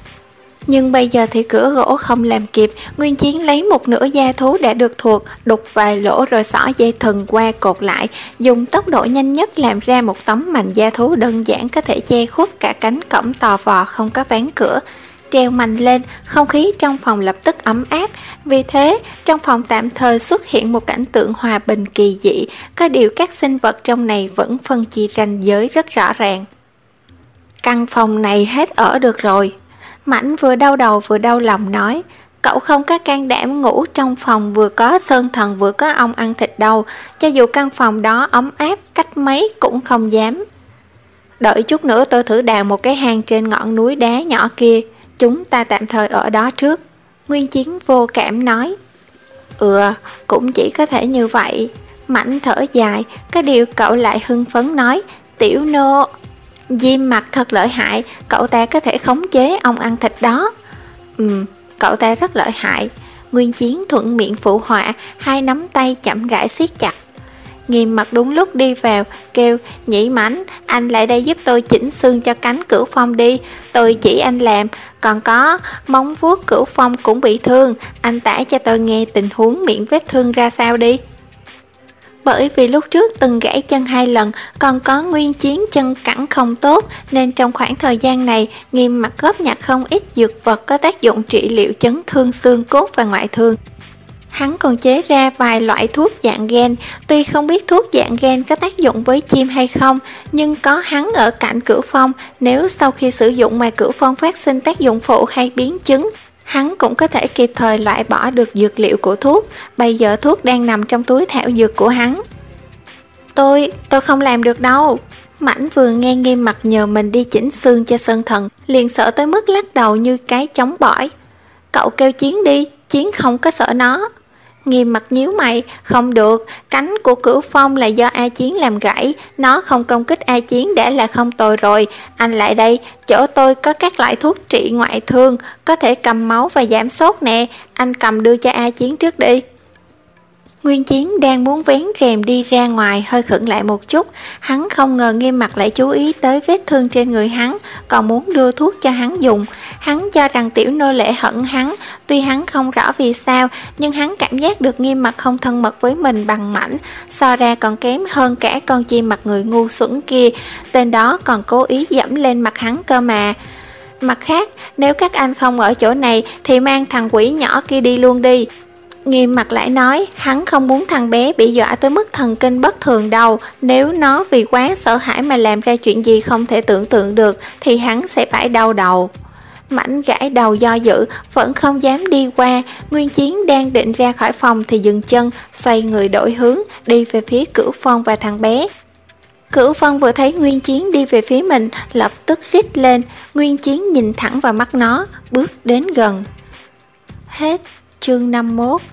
Nhưng bây giờ thì cửa gỗ không làm kịp, Nguyên Chiến lấy một nửa da thú đã được thuộc, đục vài lỗ rồi xỏ dây thừng qua cột lại, dùng tốc độ nhanh nhất làm ra một tấm mành da thú đơn giản có thể che khuất cả cánh cổng tò vò không có ván cửa. Treo mành lên, không khí trong phòng lập tức ấm áp, vì thế trong phòng tạm thời xuất hiện một cảnh tượng hòa bình kỳ dị, có điều các sinh vật trong này vẫn phân chia ranh giới rất rõ ràng. Căn phòng này hết ở được rồi. Mãnh vừa đau đầu vừa đau lòng nói, cậu không có can đảm ngủ trong phòng vừa có sơn thần vừa có ong ăn thịt đâu, cho dù căn phòng đó ấm áp cách mấy cũng không dám. Đợi chút nữa tôi thử đào một cái hang trên ngọn núi đá nhỏ kia, chúng ta tạm thời ở đó trước. Nguyên Chiến vô cảm nói. Ừ, cũng chỉ có thể như vậy. Mãnh thở dài, cái điều cậu lại hưng phấn nói, tiểu nô. Diêm Mặc thật lợi hại, cậu ta có thể khống chế ong ăn thịt đó. Ừ, cậu ta rất lợi hại. Nguyên Chiến thuận miệng phụ họa, hai nắm tay chậm rãi siết chặt. Nghiêm Mặc đúng lúc đi vào, kêu, Nhị Mãnh, anh lại đây giúp tôi chỉnh xương cho cánh Cửu Phong đi, tôi chỉ anh làm, còn có, móng vuốt Cửu Phong cũng bị thương, anh tả cho tôi nghe tình huống miệng vết thương ra sao đi. Bởi vì lúc trước từng gãy chân hai lần, còn có Nguyên Chiến chân cẳng không tốt, nên trong khoảng thời gian này, Nghiêm Mặc góp nhặt không ít dược vật có tác dụng trị liệu chấn thương xương cốt và ngoại thương. Hắn còn chế ra vài loại thuốc dạng gen, tuy không biết thuốc dạng gen có tác dụng với chim hay không, nhưng có hắn ở cạnh Cửu Phong, nếu sau khi sử dụng mà Cửu Phong phát sinh tác dụng phụ hay biến chứng, hắn cũng có thể kịp thời loại bỏ được dược liệu của thuốc. Bây giờ thuốc đang nằm trong túi thảo dược của hắn. Tôi, tôi không làm được đâu. Mãnh vừa nghe Nghiêm Mặc nhờ mình đi chỉnh xương cho Sơn Thần, liền sợ tới mức lắc đầu như cái chống bỏi. Cậu kêu Chiến đi, Chiến không có sợ nó. Nghiêm Mặc nhíu mày, không được, cánh của Cửu Phong là do A Chiến làm gãy, nó không công kích A Chiến đã là không tồi rồi. Anh lại đây, chỗ tôi có các loại thuốc trị ngoại thương, có thể cầm máu và giảm sốt nè, anh cầm đưa cho A Chiến trước đi. Nguyên Chiến đang muốn vén rèm đi ra ngoài, hơi khựng lại một chút. Hắn không ngờ Nghiêm Mặc lại chú ý tới vết thương trên người hắn, còn muốn đưa thuốc cho hắn dùng. Hắn cho rằng tiểu nô lệ hận hắn, tuy hắn không rõ vì sao, nhưng hắn cảm giác được Nghiêm Mặc không thân mật với mình bằng Mãnh, so ra còn kém hơn cả con chim mặt người ngu xuẩn kia, tên đó còn cố ý dẫm lên mặt hắn cơ mà. Mặt khác, nếu các anh không ở chỗ này thì mang thằng quỷ nhỏ kia đi luôn đi. Nghiêm Mặc lại nói, hắn không muốn thằng bé bị dọa tới mức thần kinh bất thường đâu, nếu nó vì quá sợ hãi mà làm ra chuyện gì không thể tưởng tượng được thì hắn sẽ phải đau đầu. Mảnh gãi đầu do dự, vẫn không dám đi qua. Nguyên Chiến đang định ra khỏi phòng thì dừng chân, xoay người đổi hướng, đi về phía Cửu Phong và thằng bé. Cửu Phong vừa thấy Nguyên Chiến đi về phía mình, lập tức rít lên. Nguyên Chiến nhìn thẳng vào mắt nó, bước đến gần. Hết chương năm mươi mốt.